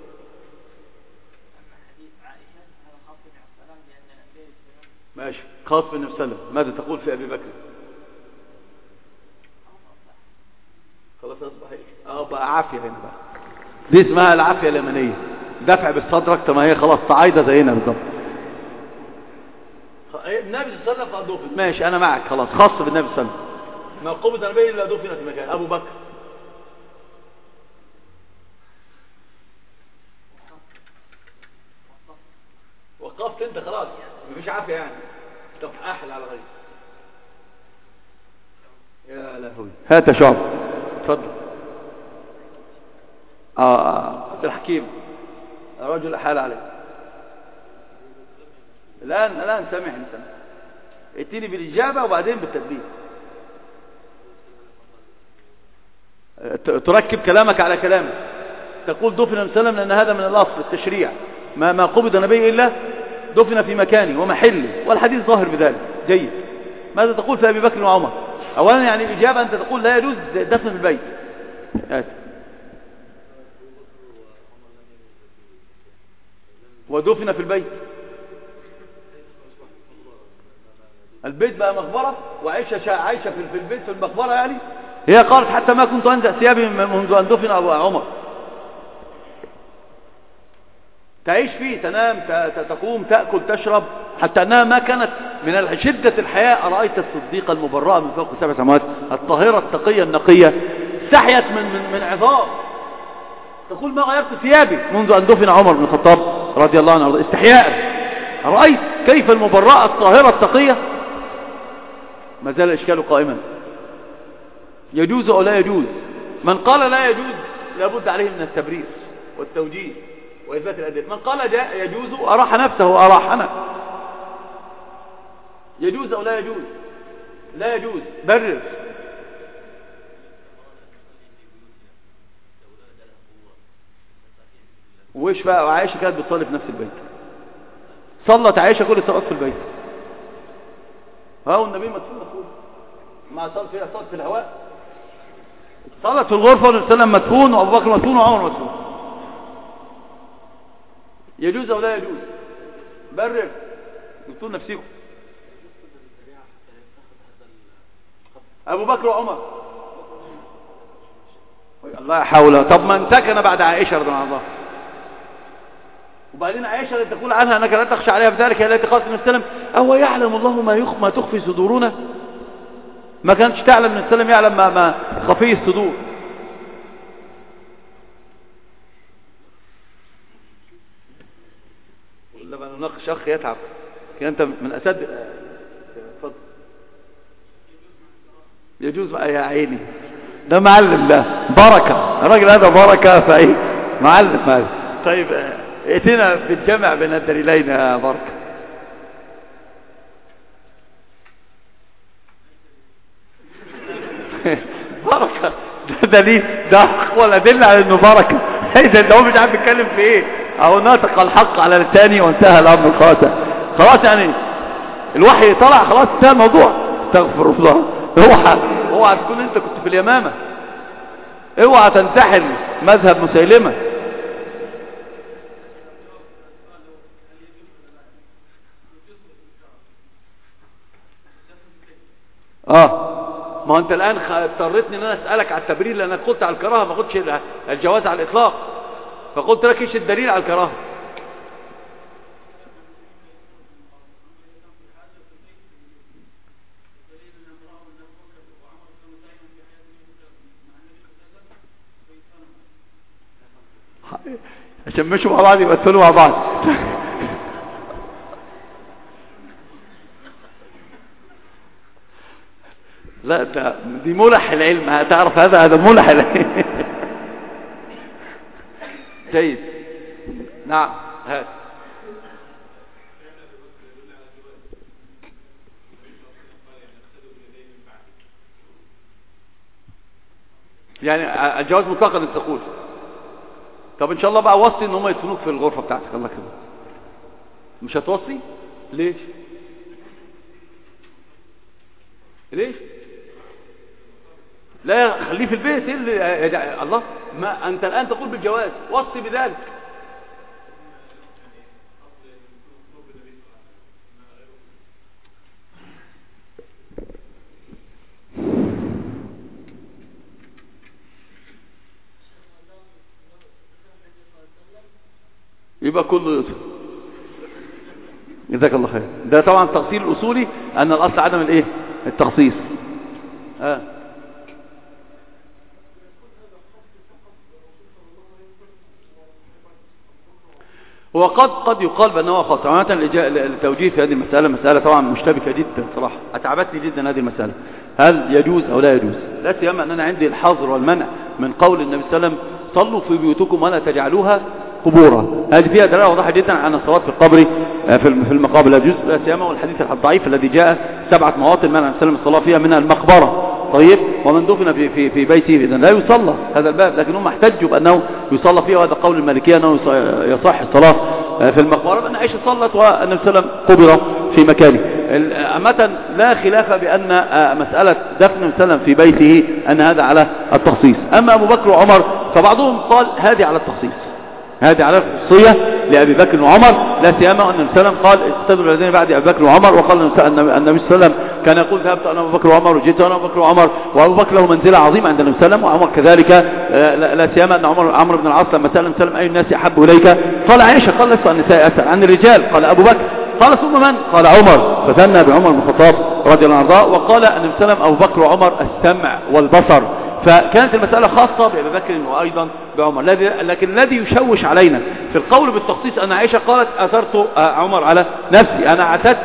ماشي. خاص بالنبي صلى الله عليه وسلم. ماذا تقول في أبي بكر؟ خلاص أصبح إيه؟ أه بقى عافية هنا بقى. دي اسمها العافية اليمنية، دفع بالصدر أكتر ما هي خلاص صعيدة زينا بالضبط. النبي صلى الله عليه وسلم قد دفن، ماشي أنا معك خلاص، خاص بالنبي صلى الله عليه وسلم. ما قبض النبي إلا دفن في مكان. أبو بكر وقفت أنت خلاص، مفيش عافية يعني، طب أحل على غير. يا لهوي. هات شعب اتفضل. اه عبد الحكيم رجل حال عليه. الآن الآن سامحني سامحني ائتني بالإجابة وبعدين بالتدبير. تركب كلامك على كلامك. تقول دفن النبي صلى الله عليه وسلم لأن هذا من الأصل التشريع، ما ما قبض النبي إلا دفن في مكانه ومحله، والحديث ظاهر بذلك. جيد. ماذا تقول في أبي بكر وعمر؟ أولا يعني الإجابة أنت تقول لا يجوز دفن في البيت. آت. ودفن في البيت. البيت بقى مقبرة وعيشة عايشة في البيت في المقبرة يعني. هي قالت حتى ما كنت أنزع ثيابي منذ أن دفن أبو عمر. تعيش فيه، تنام، تقوم، تأكل، تشرب، حتى أنها ما كانت من شدة الحياة. أرأيت الصديقة المبرأة من فوق سبع سماوات الطاهرة التقية النقية استحيت من من من عظام، تقول ما غيرت ثيابي منذ أن دفن عمر بن الخطاب رضي الله عنه استحياء. أرأيت كيف المبرأة الطاهرة التقية؟ ما زال الإشكال قائما. يجوز أو لا يجوز؟ من قال لا يجوز لابد عليه من التبرير والتوجيه وإثبات الأدلة. من قال جاء يجوز أراح نفسه وأراحنا. يجوز أو لا يجوز؟ لا يجوز. برر. وإيش بقى؟ وعائشة كانت بتصلي في نفس البيت. صلت عائشة كل الصلوات في البيت. ها والنبي مدفون مدفون ما صلت فيها، صلت في الهواء. صلت في الغرفة والنبي صلى الله عليه وسلم مدفون وأبو بكر مدفون وعمر مدفون. يجوز أو لا يجوز؟ برر. قلتوا نفسيكم. أبو بكر وعمر. الله حوله. طب من سكن بعد عائشة رضي الله عنها؟ وبعدين عائشة التي تقول عنها أنك لا تخشى عليها بذلك هي التي قالت النبي صلى الله عليه وسلم أهو يعلم الله ما يخ ما تخفي صدورنا؟ ما كانتش تعلم النبي صلى الله عليه وسلم يعلم ما, ما خفي الصدور. لما نناقش أخ يتعب كان أنت من أسد. اتفضل. يجوز يا عيني ده معلم ده بركة الراجل هذا بركة فايه معلم هذا. طيب ائتنا في الجمع بين الدليلين يا بركة. بركة ده دليل ده ولا دل على انه بركة اذا ده هو مش عارف يتكلم في ايه او ناطق الحق على الثاني وانتهى الامر خلاص خلاص يعني الوحي طلع خلاص انتهى الموضوع. استغفر الله. اوعى اوعى تكون انت كنت في اليمامة. اوعى تنتحل مذهب مسيلمة. اه ما انت الان اضطرتني ان انا اسالك على التبرير لانك قلت على الكراهه ما قلتش الجواز على الاطلاق فقلت لك ايش الدليل على الكراهه. عشان مشوا مع بعض يبقى مع بعض. لا ده دي ملح العلم هتعرف هذا هذا ملح العلم. جيد نعم هات. يعني الجواز مطلقا انت تقول طب ان شاء الله بقى وصي ان هم يدفنوك في الغرفة بتاعتك الله كده مش هتوصي ليش ليش لا خليه في البيت إيه اللي... الله ما انت الان تقول بالجواز وصي بذلك. يبقى كله يطفل. جزاك الله خير. ده طبعا التفصيل الاصولي ان الاصل عدم الايه التخصيص. اه هو قد قد يقال بانه خاص. عامه التوجيه في هذه المساله مساله طبعا مشتبكه جدا صراحه اتعبتني جدا هذه المساله هل يجوز او لا يجوز. لا سيما ان انا عندي الحظر والمنع من قول النبي صلى الله عليه وسلم صلوا في بيوتكم ولا تجعلوها قبورا. هذه فيها دلاله واضحه جدا عن الصلاه في القبر في المقابر لا يجوز لا سيما والحديث الضعيف الذي جاء سبعه مواطن منع النبي صلى الله عليه وسلم الصلاه فيها منها المقبره. طيب ومن دفن في في في بيته اذا لا يصلى هذا الباب لكن هم احتجوا بانه يصلى فيه وهذا قول المالكيه انه يصح الصلاه في المقبره بان عائشه صلت والنبي صلى الله عليه وسلم قبر في مكانه. عامه لا خلاف بان مساله دفن النبي صلى الله عليه وسلم في بيته ان هذا على التخصيص. اما ابو بكر وعمر فبعضهم قال هذه على التخصيص هذه على الخصوصية لأبي بكر وعمر لا سيما أن النبي صلى الله عليه وسلم قال اقتدوا الذين بعد أبي بكر وعمر وقال النبي صلى الله عليه وسلم كان يقول ذهبت أنا أبو بكر وعمر وجئت أنا أبو بكر وعمر وأبو بكر له منزلة عظيمة عند النبي صلى الله عليه وسلم وعمر كذلك لا سيما أن عمر عمرو بن العاص لما سأل النبي صلى الله عليه وسلم أي الناس أحب إليك قال عائشة قال لست النساء أسأل عن الرجال قال أبو بكر قال ثم من قال عمر فثنى بعمر بن الخطاب رضي الله عنه وقال النبي صلى الله عليه وسلم أبو بكر وعمر السمع والبصر. فكانت المسألة خاصة بأبي بكر وأيضا بعمر. لكن الذي يشوش علينا في القول بالتخصيص أن عائشة قالت أثرت عمر على نفسي أنا أعتد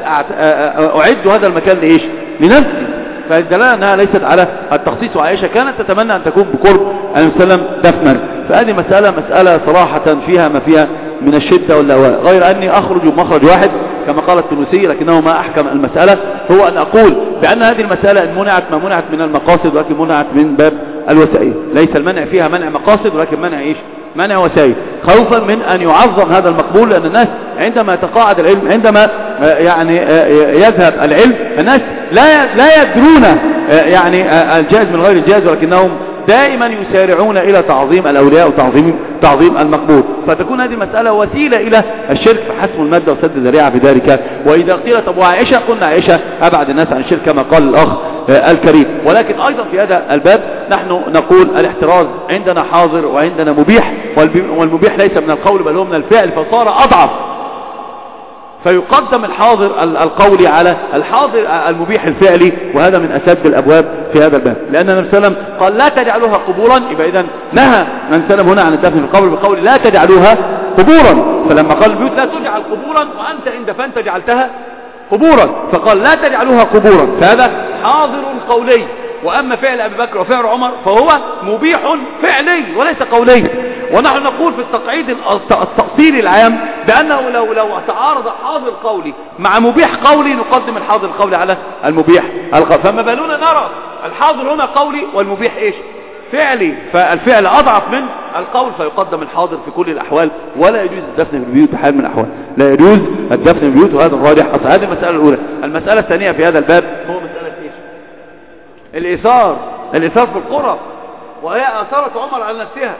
أعد هذا المكان لإيش لنفسي فالدلالة أنها ليست على التخصيص وعائشة كانت تتمنى أن تكون بقرب النبي صلى الله عليه وسلم دفنا. فهذه مسألة مسألة صراحة فيها ما فيها من الشدة واللواء غير أني أخرج بمخرج واحد كما قال التونسي لكنه ما أحكم المسألة هو أن أقول بأن هذه المسألة منعت ما منعت من المقاصد ولكن منعت من باب الوسائل. ليس المنع فيها منع مقاصد ولكن منع إيش منع وسائل خوفا من أن يعظم هذا المقبول لأن الناس عندما يتقاعد العلم عندما يعني يذهب العلم الناس لا لا يدرون يعني الجائز من غير الجائز ولكنهم دائما يسارعون إلى تعظيم الأولياء وتعظيم تعظيم المقبور، فتكون هذه المسألة وسيلة إلى الشرك فحسم المادة وسد الذريعة بذلك. وإذا قيلت أبو عائشة قلنا عائشة أبعد الناس عن الشرك كما قال الأخ الكريم. ولكن أيضا في هذا الباب نحن نقول الاحتراز عندنا حاضر وعندنا مبيح، والمبيح ليس من القول بل هو من الفعل فصار أضعف، فيقدم الحاضر القولي على الحاضر المبيح الفعلي، وهذا من أسد الأبواب في هذا الباب. لأن النبي صلى الله عليه وسلم قال لا تجعلوها قبورا، يبقى إذن نهى من سلم هنا عن الدفن في القبر بقول لا تجعلوها قبورا. فلما قال البيوت لا تجعل قبورا وأنت إن دفنت جعلتها قبورا، فقال لا تجعلوها قبورا، فهذا حاضر قولي. وأما فعل أبي بكر وفعل عمر فهو مبيح فعلي وليس قولي. ونحن نقول في التقعيد التأصيلي العام بأنه لو لو تعارض حاضر قولي مع مبيح قولي نقدم الحاضر القولي على المبيح القولي. فما بالنا نرى الحاضر هنا قولي والمبيح ايش؟ فعلي، فالفعل أضعف من القول فيقدم الحاضر في كل الأحوال، ولا يجوز الدفن في البيوت بحال من الأحوال، لا يجوز الدفن في البيوت، وهذا الراجح أصلا. هذه المسألة الأولى. المسألة الثانية في هذا الباب هو مسألة ايش؟ الإيثار، الإيثار في القرى، وهي آثارة عمر على نفسها.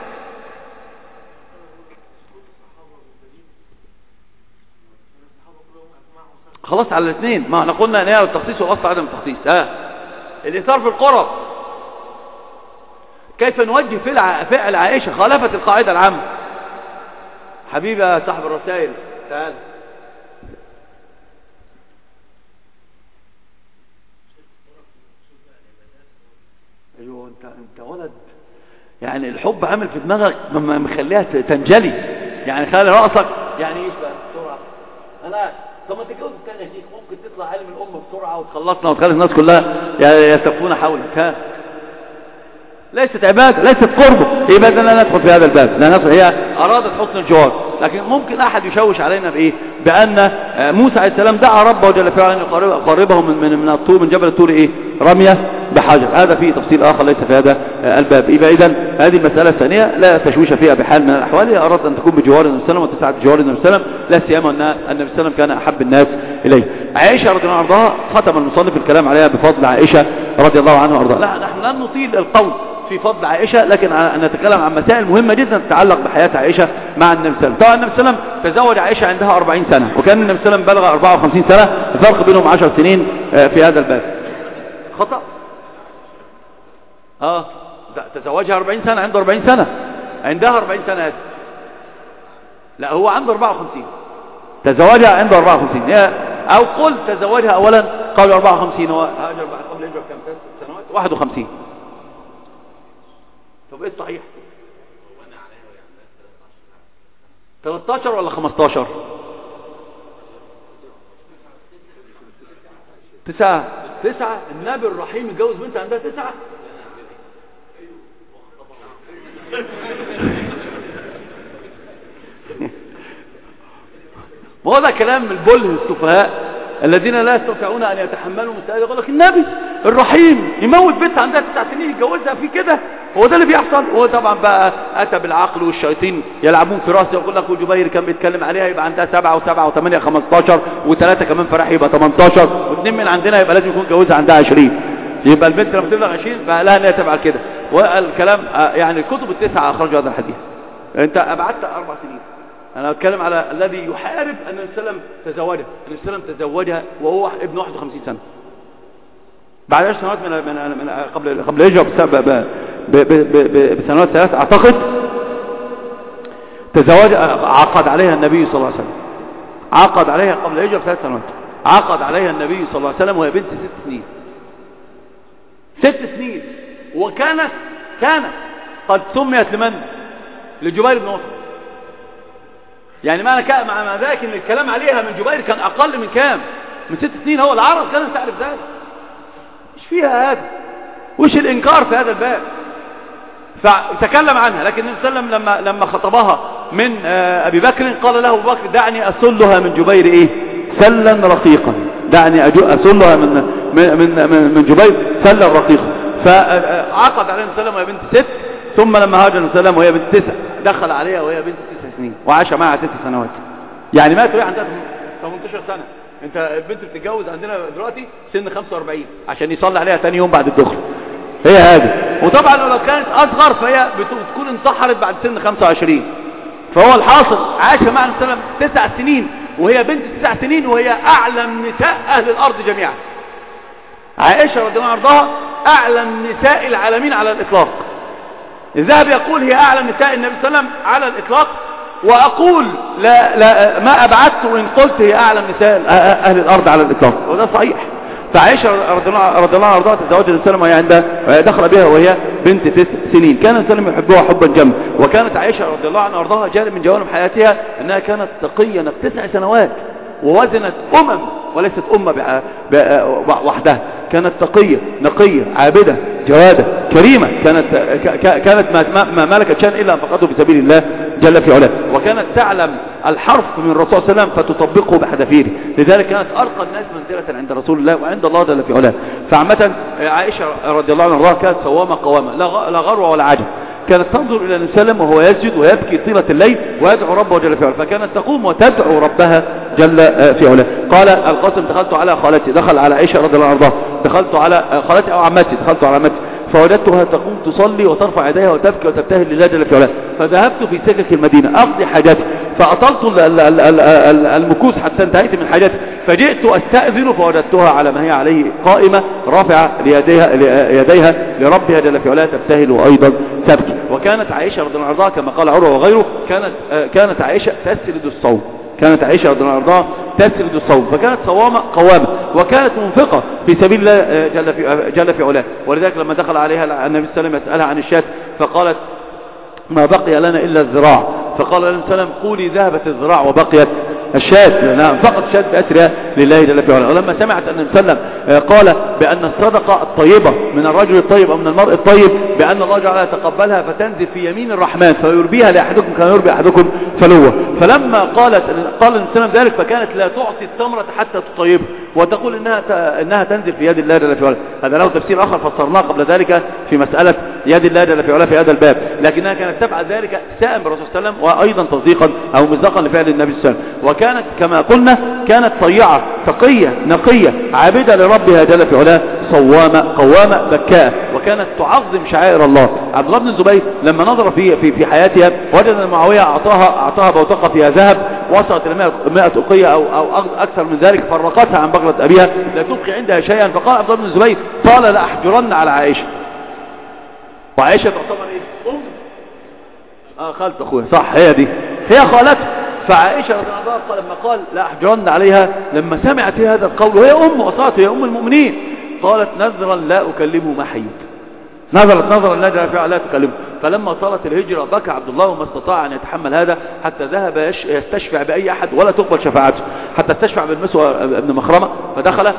خلاص على الاثنين، ما احنا قلنا ان هي التخصيص والاصل عدم التخصيص. ها الإيثار في القرى، كيف نوجه فعل عائشة خالفت القاعدة العامة؟ حبيبي صاحب الرسائل تعال. ايوه انت انت ولد يعني الحب عامل في دماغك مخليها تنجلي، يعني خلي راسك يعني ايش بقى بسرعه. انا طب ما تتجوز الثانيه يا شيخ، ممكن تطلع علم الامه بسرعه وتخلصنا وتخلي الناس كلها يستفون حولك. ها ليست عباده، ليست قربه، هي بدل لا ندخل في هذا الباب، لا ندخل. هي ارادت حسن الجوار، لكن ممكن احد يشوش علينا بايه؟ بان موسى عليه السلام دعا ربه جل في علاه ان يقربه من من من الطور، من جبل الطور ايه؟ رميه بحجر. هذا فيه تفصيل اخر ليس في هذا الباب. يبقى اذا هذه المساله الثانيه لا تشويش فيها بحال من الاحوال. هي ارادت ان تكون بجوار النبي صلى الله عليه وسلم وتسعد بجوار النبي صلى الله عليه وسلم، لا سيما ان النبي صلى الله عليه وسلم كان احب الناس اليه. عائشه رضي الله عنها ختم المصنف الكلام عليها بفضل عائشه رضي الله عنها وارضاها. لا نحن لن نطيل القول في فضل عائشة، لكن نتكلم عن مسائل مهمة جدا تتعلق بحياة عائشة مع النبي صلى الله عليه وسلم. طبعا النبي صلى الله عليه وسلم تزوج عائشة عندها أربعين سنة، وكان النبي صلى الله عليه وسلم بلغ أربعة وخمسين سنة، الفرق بينهم عشر سنين في هذا الباب. خطأ اه تزوجها أربعين سنة، عنده أربعين سنة، عندها أربعين سنة هذه. لا هو عنده أربعة وخمسين، تزوجها عنده أربعة وخمسين، او قل تزوجها اولا قالوا أربعة وخمسين، هو هاجر بعد قبل الهجرة بكم سنوات؟ واحد وخمسين. طب ايه الصحيح؟ ثلاثة عشر ولا خمسة عشر؟ تسعة. تسعة. النبي الرحيم يتجوز بنت عندها تسعة؟ ما هو ده كلام البله السفهاء الذين لا يستطيعون ان يتحملوا مسائل. يقول لك النبي الرحيم يموت بنت عندها تسع سنين يتجوزها في كده؟ هو ده اللي بيحصل؟ هو طبعا بقى اتى بالعقل والشياطين يلعبون في راسه. يقول لك وجبير كان بيتكلم عليها يبقى عندها سبعة وسبعة وثمانية خمستاشر، وثلاثة كمان فرح يبقى تمنتاشر، واثنين من عندنا يبقى لازم يكون جوزها عندها عشرين. يبقى البنت لما تبلغ عشرين بقى لها ان هي تفعل كده. والكلام يعني الكتب التسعه اخرجوا هذا الحديث. انت ابعدت اربع سنين. انا اتكلم على الذي يحارب ان النبي صلى الله عليه وسلم تزوجها. النبي صلى الله عليه وسلم تزوجها وهو ابن واحد وخمسين سنه، بعد عشر سنوات من من من قبل قبل الهجره بسنوات ثلاث اعتقد. تزوج عقد عليها النبي صلى الله عليه وسلم، عقد عليها قبل الهجره بثلاث سنوات، عقد عليها النبي صلى الله عليه وسلم وهي بنت ست سنين. ست سنين. وكانت كانت قد سميت لمن؟ لجبير بن مطعم. يعني معنى مع ذلك ان الكلام عليها من جبير كان اقل من كام؟ من ست سنين. هو العرب كانت تعرف ذلك. مش فيها هذا، وش الانكار في هذا الباب؟ فتكلم عنها. لكن النبي صلى الله عليه وسلم لما لما خطبها من ابي بكر قال له ابو بكر دعني اسلها من جبير ايه؟ سلا رقيقا. دعني اسلها من من من, من جبير سلا رقيقا. فعقد عليها النبي صلى الله عليه وسلم وهي بنت ست، ثم لما هاجر النبي صلى الله عليه وسلم وهي بنت تسع دخل عليها وهي بنت تسع سنين وعاش معها ست سنوات. يعني مات وهي عندها ثمانية عشر سنه. انت البنت بتتجوز عندنا دلوقتي سن خمسة وأربعين عشان يصلي عليها ثاني يوم بعد الدخل. هي هذه وطبعا لو كانت أصغر فهي بتكون انتحرت بعد سن خمسة وعشرين. فهو الحاصل عاش مع النبي صلى الله عليه وسلم تسع سنين وهي بنت تسع سنين وهي أعلم نساء أهل الأرض جميعا. عائشة رضي الله عنها أعلم نساء العالمين على الإطلاق. الذهبي يقول هي أعلم نساء النبي صلى الله عليه وسلم على الإطلاق، وأقول لا, لا ما أبعدت وإن قلت هي أعلم نساء أهل الأرض على الإطلاق، وده صحيح. فعائشة رضي الله عنها تزوجت النبي صلى الله عليه وسلم وهي دخل بها وهي بنت تسع سنين. كان النبي صلى الله عليه وسلم يحبها حبا جما. وكانت عائشة رضي الله عنها وارضاها جانب من جوانب حياتها أنها كانت تقية تسع سنوات ووزنت أمم وليست أمة وحدها. كانت تقية نقية عابدة جوادة كريمة. كانت كانت ما ملكت شيئا إلا أنفقته في سبيل الله جل في علاه. وكانت تعلم الحرف من الرسول صلى الله عليه وسلم فتطبقه بحذافيره. لذلك كانت أرقى الناس منزلة عند رسول الله وعند الله جل في علاه. فعامة عائشة رضي الله عنها كانت صوامة قوامة لا غروة ولا عجب. كانت تنظر إلى النبي صلى الله عليه وسلم وهو يسجد ويبكي طيلة الليل ويدعو ربه جل في علاه، فكانت تقوم وتدعو ربها جل في علاه. قال القاسم دخلت على خالتي، دخل على عائشة رضي الله عنها، دخلت على خالتي أو عمتي، دخلت على عمتي فوجدتها تقوم تصلي وترفع يديها وتبكي وتبتهل لله جل في علاه. فذهبت في سكك المدينة أقضي حاجاتي فأطلت المكوث حتى انتهيت من حاجاتي، فجئت أستأذن فوجدتها على ما هي عليه قائمة رافعة ليديها, ليديها لربها جل في علاه تبتهل وأيضا تبكي. وكانت عائشة رضي الله عنها كما قال عروة وغيره كانت كانت عائشة تسرد الصوم. كانت عائشة رضي الله عنها تسرد الصوم، فكانت صوامة قوامة، وكانت منفقة في سبيل الله جل في, جل في علاه. ولذلك لما دخل عليها النبي صلى الله عليه وسلم يسألها عن الشاة فقالت ما بقي لنا إلا الذراع. فقال النبي صلى الله عليه وسلم قولي ذهبت الذراع وبقيت الشاة، لأنها انفقت شاة بأسرها لله جل في علاه. ولما سمعت أن النبي صلى الله عليه وسلم قال بأن الصدقة الطيبة من الرجل الطيب أو من المرء الطيب بأن الله جعل يتقبلها فتنزل في يمين الرحمن فيربيها لأحدكم كما يربي أحدكم فلوه. فلما قالت قال النبي صلى الله عليه وسلم ذلك فكانت لا تعطي التمرة حتى تطيبها وتقول إنها إنها تنزل في يد الله جل في علاه. هذا له تفسير آخر فسرناه قبل ذلك في مسألة يد الله جل في علاه في هذا الباب، لكنها كانت تفعل ذلك سائا بالرسول صلى الله عليه وسلم وأيضا تصديقا أو مصداقا لفعل النبي صلى الله عليه وسلم. وكانت كما قلنا كانت طيعة تقية نقية عابدة لربها جل في علاه صوامة قوامة بكاء، وكانت تعظم شعائر الله. عبد الله بن الزبير لما نظر في في في حياتها وجد ان معاويه اعطاها اعطاها بوتقه فيها ذهب وصلت الى مئة أقية او او اكثر من ذلك، فرقتها عن بغلة ابيها لا تبقي عندها شيئا. فقال عبد الله بن الزبير قال لاحجرن على عائشه. وعائشه تعتبر ايه؟ ام اه خالته اخوها، صح هي دي هي خالته. فعائشة رضي الله عنها لما قال لا أحجرن عليها لما سمعت هذا القول وهي أم وصاته هي أم المؤمنين قالت نذرا لا أكلمه ما حييت. نظرت نظرا لا جرى لا تكلمه. فلما صارت الهجرة بكى عبد الله وما استطاع أن يتحمل هذا حتى ذهب يستشفع بأي أحد ولا تقبل شفاعته، حتى استشفع بالمسوى ابن مخرمة فدخل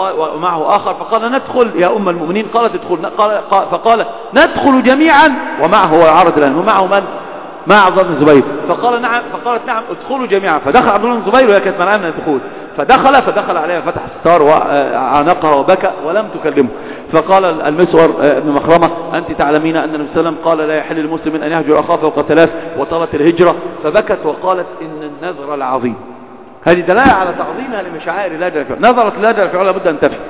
ومعه آخر فقال ندخل يا أم المؤمنين. قالت ادخل قال فقال ندخل جميعا ومعه هو عرض لنا ومعه من؟ مع عبد الله بن الزبير. فقال نعم فقالت نعم ادخلوا جميعا. فدخل عبد الله بن الزبير وهي كانت منعها من الدخول فدخل فدخل عليها فتح الستار وعانقها وبكى ولم تكلمه. فقال المسور ابن مخرمة أنت تعلمين أن النبي صلى الله عليه وسلم قال لا يحل المسلم أن يهجر أخاه فوق ثلاث وطالت الهجرة. فبكت وقالت إن النذر العظيم. هذه دلالة على تعظيمها لمشاعر الله جل وعلا. نظرت الله جل وعلا لابد أن تفهم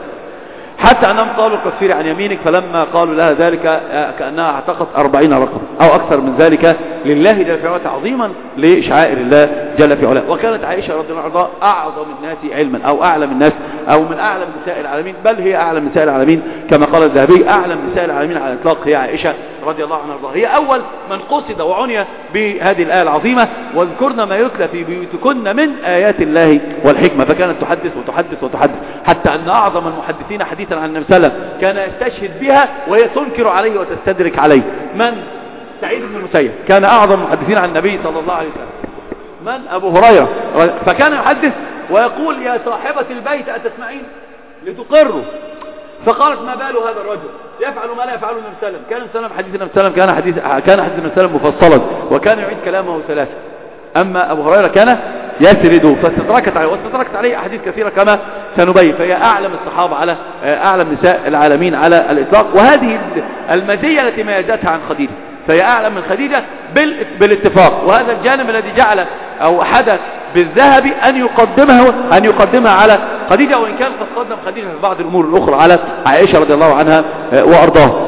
حتى أنهم قالوا كفري عن يمينك. فلما قالوا لها ذلك كأنها اعتقت أربعين رقم أو أكثر من ذلك لله جل في علاه تعظيما لشعائر الله جل في علاه. وكانت عائشة رضي الله عنها أعظم الناس علما أو أعلم الناس أو من أعلم نساء العالمين، بل هي أعلم نساء العالمين كما قال الذهبي أعلم نساء العالمين على الإطلاق هي عائشة رضي الله عنها. هي أول من قصد وعني بهذه الآية العظيمة واذكرن ما يتلى في بيوتكن من آيات الله والحكمة. فكانت تحدث وتحدث وتحدث حتى أن أعظم المحدثين حديثا عن النبي صلى الله عليه وسلم كان يستشهد بها وهي تنكر عليه وتستدرك عليه. من؟ سعيد بن المسيب كان أعظم المحدثين عن النبي صلى الله عليه وسلم. من؟ أبو هريرة. فكان يحدث ويقول يا صاحبة البيت أتسمعين لتقروا. فقالت ما بال هذا الرجل يفعل ما لا يفعله النبي صلى الله عليه وسلم. كان النبي صلى الله عليه وسلم كان حديث كان حديث النبي صلى الله عليه وسلم مفصلا وكان يعيد كلامه ثلاثة. أما أبو هريرة كان يسرد فاستدركت عليه واستدركت عليه أحاديث كثيرة كما سنبين. فهي أعلم الصحابة على أعلم نساء العالمين على الإطلاق. وهذه المزية التي ميزتها عن خديجة فهي أعلم من خديجة بالاتفاق. وهذا الجانب الذي جعل أو حدث بالذهب أن يقدمها أن يقدمها على خديجة وإن كان قد قدم خديجة في بعض الأمور الأخرى على عائشة رضي الله عنها وأرضاها.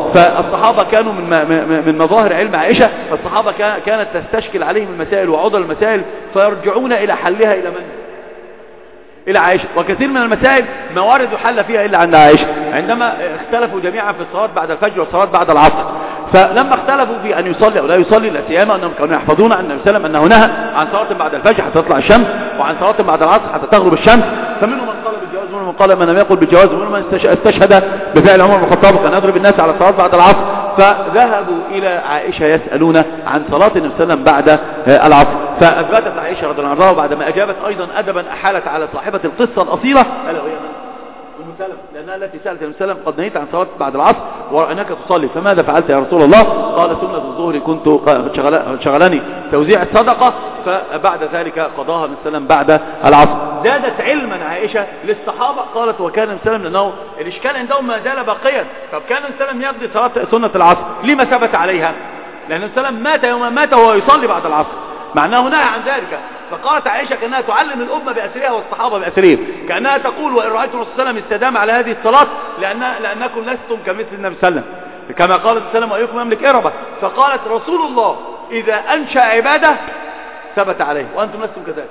فالصحابة كانوا من من مظاهر علم عائشة، فالصحابة كانت تستشكل عليهم المسائل وعضل المسائل فيرجعون إلى حلها إلى من؟ إلى عائشة. وكثير من المسائل موارد حل فيها إلا عند عائشة، عندما اختلفوا جميعا في الصلاة بعد الفجر والصلاة بعد العصر. فلما اختلفوا في أن يصلي أو لا يصلي، لا سيما أنهم كانوا يحفظون أن النبي صلى الله عليه وسلم أنه نهى عن صلاة بعد الفجر حتى تطلع الشمس، وعن صلاة بعد العصر حتى تغرب الشمس، فمنهم من قال بالجواز ومنهم من قال من لم يقل بالجواز، ومنهم من استشهد بفعل عمر بن الخطاب وكان يضرب الناس على الصلاة بعد العصر. فذهبوا إلى عائشة يسألون عن صلاة النبي صلى الله عليه وسلم بعد العصر، فأثبتت عائشة رضي الله عنها بعدما أجابت أيضا أدبا أحالت على صاحبة القصة الأصيلة ألا وهي أم سلمة، لأنها التي سألت النبي صلى الله عليه وسلم قد نهيت عن صلاة بعد العصر ورأيناك تصلي فماذا فعلت يا رسول الله؟ قال سنة الظهر كنت شغلني توزيع الصدقة، فبعد ذلك قضاها النبي صلى الله عليه وسلم بعد العصر. زادت علما عائشة للصحابة، قالت وكان النبي صلى الله عليه وسلم لأنه الإشكال عندهم ما زال باقيا، فكان النبي صلى الله عليه وسلم يقضي صلاة سنة العصر لما ثبت عليها؟ لأن النبي صلى الله عليه وسلم مات يوم مات وهو يصلي بعد العصر، معناه نهى عن ذلك. فقالت عائشة كأنها تعلم الأمة بأسرها والصحابة بأسرهم، كأنها تقول وإن رأيت الرسول صلى الله عليه وسلم استدام على هذه الصلاة لأن لأنكم لستم كمثل النبي صلى الله عليه وسلم، كما قال النبي صلى الله عليه وسلم وأيكم يملك إربة. فقالت رسول الله إذا أنشأ عبادة ثبت عليه وأنتم لستم كذلك،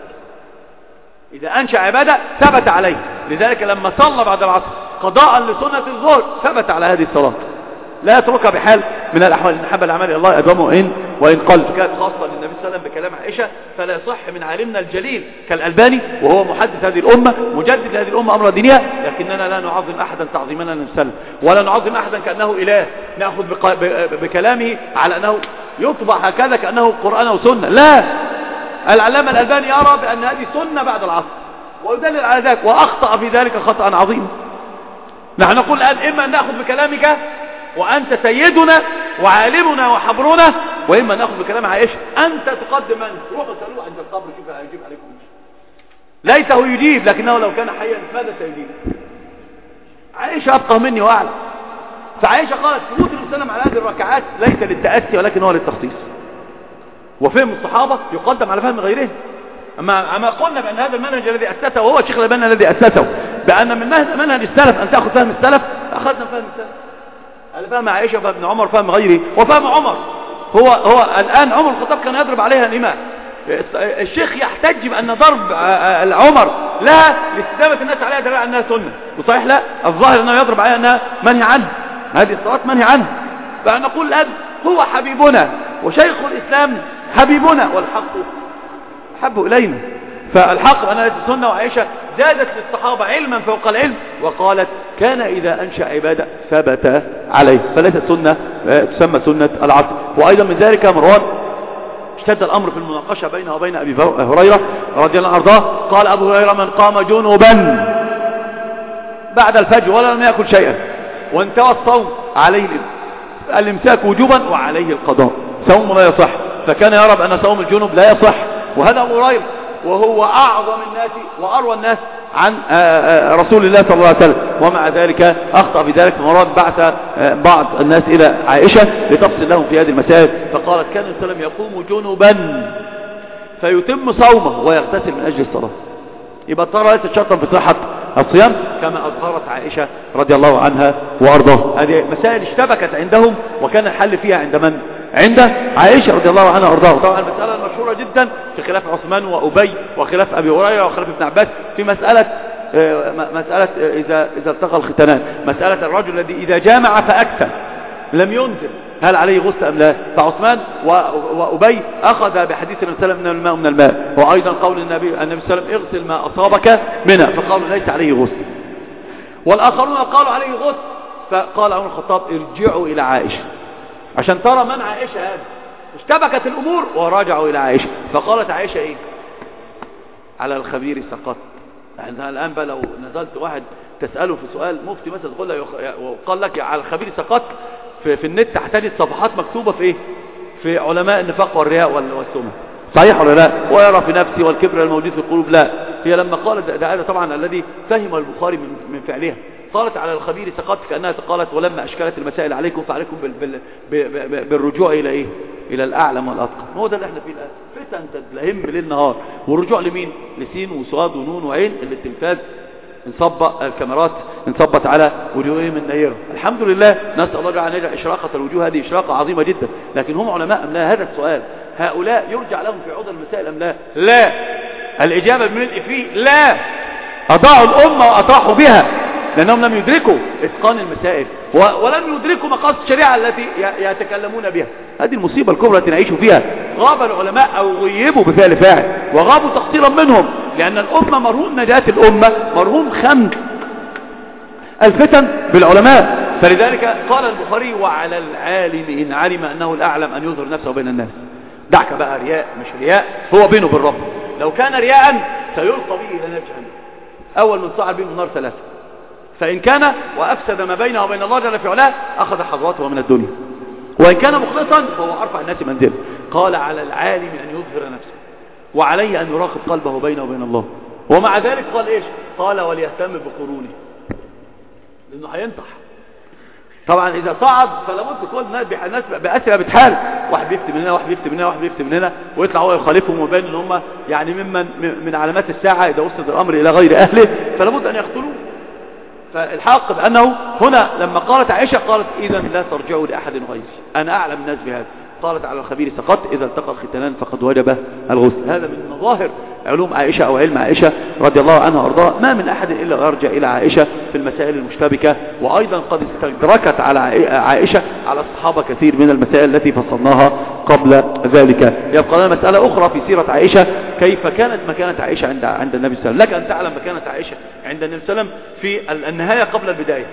إذا أنشأ عبادة ثبت عليه. لذلك لما صلى بعد العصر قضاء لسنة الظهر ثبت على هذه الصلاة، لا يتركها بحال من الأحوال. إن حب الأعمال إلى الله أدومه إن وإن قل. كانت خاصة للنبي صلى الله عليه وسلم بكلام عائشة، فلا يصح من عالمنا الجليل كالألباني وهو محدث هذه الأمة مجدد لهذه الأمة أمر دينها، لكننا لا نعظم أحدا تعظيمنا للنبي صلى الله عليه وسلم، ولا نعظم أحدا كأنه إله نأخذ بكلامه على أنه يطبع هكذا كأنه قرآن أو سنة. لا، العلامة الألباني يرى بأن هذه سنة بعد العصر ويدلل على ذلك، وأخطأ في ذلك خطأ عظيم. نحن نقول الآن إما أن نأخذ بكلامك وأنت سيدنا وعالمنا وحبرنا، وإما نأخذ بكلام عائشة. أنت تقدم من روحوا سألوه عند القبر كيف هيجيب عليكم، ليته يجيب، لكنه لو كان حيا ماذا سيجيب؟ عائشة أبقى مني وأعلم. فعائشة قالت ثبوت النبي صلى الله عليه وسلم على هذه الركعات ليس للتأسي ولكن هو للتخصيص، وفهم الصحابة يقدم على فهم غيرهم. أما, أما قلنا بأن هذا المنهج الذي أسسه وهو الشيخ الألباني الذي أسسه، بأن من منهج السلف أن تأخذ فهم السلف، أخذنا فهم السلف. هذا فهم عائشة وفهم عمر فهم غيره وفهم عمر. هو هو الآن عمر الخطاب كان يضرب عليها الإمام، الشيخ يحتج بأن ضرب العمر لا لاستدامة الناس عليها دلالة أنها سنة، وصحيح لا، الظاهر أنه يضرب عليها أنها منهي عنه، هذه الصلاة منهي عنه. فنقول الآن هو حبيبنا وشيخ الإسلام حبيبنا، والحق حب إلينا. فالحق أن هذه السنة. وعائشة زادت للصحابة علما فوق العلم وقالت كان إذا أنشأ عبادة ثبت عليه، فليست سنة تسمى سنة العصر. وأيضا من ذلك مروان اشتد الأمر في المناقشة بينه وبين أبي هريرة رضي الله عنه أرضاه. قال أبو هريرة من قام جنوبا بعد الفجر ولا لم يأكل شيئا وانتهى الصوم عليه الامساك وجوبا وعليه القضاء، صوم لا يصح. فكان يرى بأن صوم الجنوب لا يصح، وهذا أبو هريرة وهو أعظم الناس وأروى الناس عن رسول الله صلى الله عليه وسلم، ومع ذلك أخطأ بذلك. مراد بعث بعض الناس إلى عائشة لتفصل لهم في هذه المسائل، فقالت كان النبي صلى الله عليه وسلم يقوم جنبا فيتم صومه ويغتسل من أجل الصلاة. يبقى الطهارة ليست شرطا في صحة الصيام كما أظهرت عائشة رضي الله عنها وأرضاها. هذه مسائل اشتبكت عندهم وكان الحل فيها عند من؟ عند عائشة رضي الله عنها وأرضاها. طبعا المسألة المشهورة جدا في خلاف عثمان وأبي وخلاف أبي هريرة وخلاف ابن عباس في مسألة مسألة إذا إذا التقى الختانان، مسألة الرجل الذي إذا جامع فأكثر لم ينزل هل عليه غسل أم لا؟ فعثمان وأبي أخذ بحديث النبي صلى الله عليه وسلم من الماء من الماء، وأيضا قول النبي النبي صلى الله عليه وسلم اغسل ما أصابك منها، فقالوا ليس عليه غسل. والآخرون قالوا عليه غسل، فقال عمر الخطاب ارجعوا إلى عائشة عشان ترى من عائشة هذه. اشتبكت الأمور وراجعوا إلى عائشة، فقالت عائشة إيه؟ على الخبير سقط. يعني الآن بقى لو نزلت واحد تسأله في سؤال مفتي مثلا تقول له وقال لك على الخبير سقط في, في النت تحتاج صفحات مكتوبة في إيه؟ في علماء النفاق والرياء والسمة، صحيح ولا لا؟ ويرى في نفسه والكبر الموجود في القلوب. لا، هي لما قالت ده هذا طبعا الذي فهم البخاري من, من فعلها، قالت على الخبير سقط كأنها قالت ولما أشكلت المسائل عليكم فعليكم بال بال بال بالرجوع إلى إيه؟ إلى الأعلم والأتقى. هو ده اللي احنا فيه الآن، فتن تدلهم ليل نهار، والرجوع لمين؟ لسين وصاد ونون وعين اللي التلفاز انصب الكاميرات انصبت على وجوههم النيرة. الحمد لله، نسأل الله جعل نجعل إشراقة الوجوه هذه إشراقة عظيمة جدا، لكن هم علماء أم لا؟ هذا السؤال، هؤلاء يرجع لهم في عود المسائل أم لا؟ لا. الإجابة بملء فيه لا. أضاعوا الأمة وأطاحوا بها لأنهم لم يدركوا إتقان المسائل ولم يدركوا مقاصد الشريعة التي يتكلمون بها. هذه المصيبة الكبرى التي نعيش فيها. غاب العلماء أو غيبوا بفعل فاعل وغابوا تقصيرا منهم، لأن الأمة مرهون نجاة الأمة، مرهون خمد الفتن بالعلماء. فلذلك قال البخاري: وعلى العالم إن علم أنه الأعلم أن يظهر نفسه بين الناس. دعك بقى رياء مش رياء، هو بينه بالرب. لو كان رياء سيلقى به إلى نار جهنم، أول من صعد به النار ثلاثة. فإن كان وأفسد ما بينه وبين الله جل في علاه أخذ حظوته من الدنيا، وإن كان مخلصا فهو أرفع الناس منزله. قال: على العالم أن يظهر نفسه، وعليه أن يراقب قلبه بينه وبين الله. ومع ذلك قال إيش؟ قال: وليهتم بقرونه، لأنه هينطح. طبعا إذا صعد فلابد كل الناس بأسرع بتحال، واحد بيفتي من هنا واحد بيفتي من هنا واحد بيفتي من هنا، ويطلع هو يخالفهم ويبين ان هم يعني ممن من علامات الساعة إذا وصل الأمر إلى غير أهله فلابد أن يقتلوه. فالحق بأنه هنا لما قالت عائشة قالت: إذا لا ترجعوا لأحد غيري، أنا أعلم الناس بهذا. قالت: على الخبير سقط، إذا التقى الختانان فقد وجب الغسل. هذا من مظاهر علوم عائشة أو علم عائشة رضي الله عنها وارضاها. ما من أحد إلا يرجع إلى عائشة في المسائل المشتبكة، وأيضا قد استدركت على عائشة على الصحابة كثير من المسائل التي فصلناها قبل ذلك. يبقى لنا مسألة أخرى في سيرة عائشة، كيف كانت مكانة عائشة عند عند النبي صلى الله عليه وسلم. لك أن تعلم مكانة عائشة عند النبي صلى الله عليه وسلم في النهاية قبل البداية.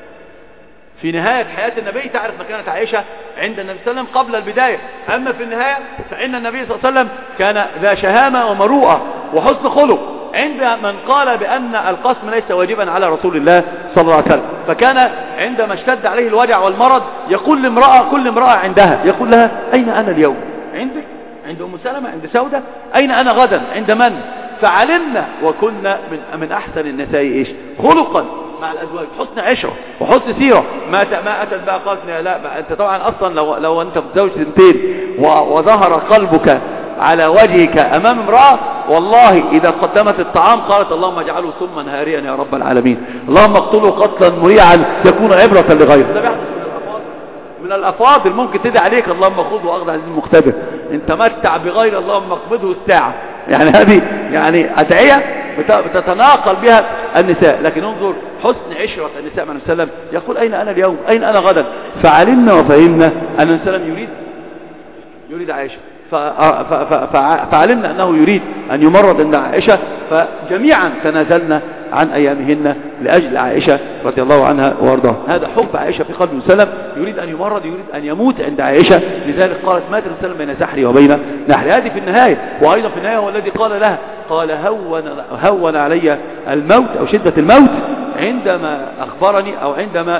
في نهاية حياة النبي تعرف مكانة عائشة عند النبي صلى الله عليه وسلم قبل البداية. أما في النهاية فإن النبي صلى الله عليه وسلم كان ذا شهامة ومروءة وحسن خلق، عند من قال بأن القسم ليس واجبا على رسول الله صلى الله عليه وسلم. فكان عندما اشتد عليه الوجع والمرض يقول لامرأة، كل امرأة عندها يقول لها: أين أنا اليوم؟ عندك؟ عند أم سلمة؟ عند سودة؟ أين أنا غدا؟ عند من؟ فعلمنا وكنا من, من أحسن النساء إيش؟ خلقا مع الأزواج، حسن عشرة وحسن سيرة. ما ما أتت بقى قالت: لا ما أنت طبعا أصلا لو, لو أنت متزوج سنتين وظهر قلبك على وجهك أمام امرأة، والله إذا قدمت الطعام قالت: اللهم اجعله ثما هاريا يا رب العالمين، اللهم اقتله قتلا مريعا يكون عبرة لغيره. ده بيحدث من الأفاضل، ممكن تدعي عليك: اللهم خذه وأخذ عزيز المختبر، إن تمتع بغير اللهم اقبضه الساعة. يعني هذه يعني أدعية بتتناقل بها النساء. لكن انظر حسن عشرة النساء مع النبي صلى الله عليه وسلم، يقول: أين أنا اليوم؟ أين أنا غدا؟ فعلمنا وفهمنا أن النبي صلى الله عليه وسلم يريد يريد عائشة، فعلمنا أنه يريد أن يمرض عند عائشة، فجميعا تنازلنا عن أيامهن لأجل عائشة رضي الله عنها وارضاها. هذا حب عائشة في قلب النبي صلى الله عليه وسلم، يريد أن يمرض، يريد أن يموت عند عائشة. لذلك قالت: مات النبي صلى الله عليه وسلم بين سحري وبين نحري. هذه في النهاية. وأيضا في النهاية هو الذي قال لها، قال: هون, هون علي الموت أو شدة الموت عندما أخبرني أو عندما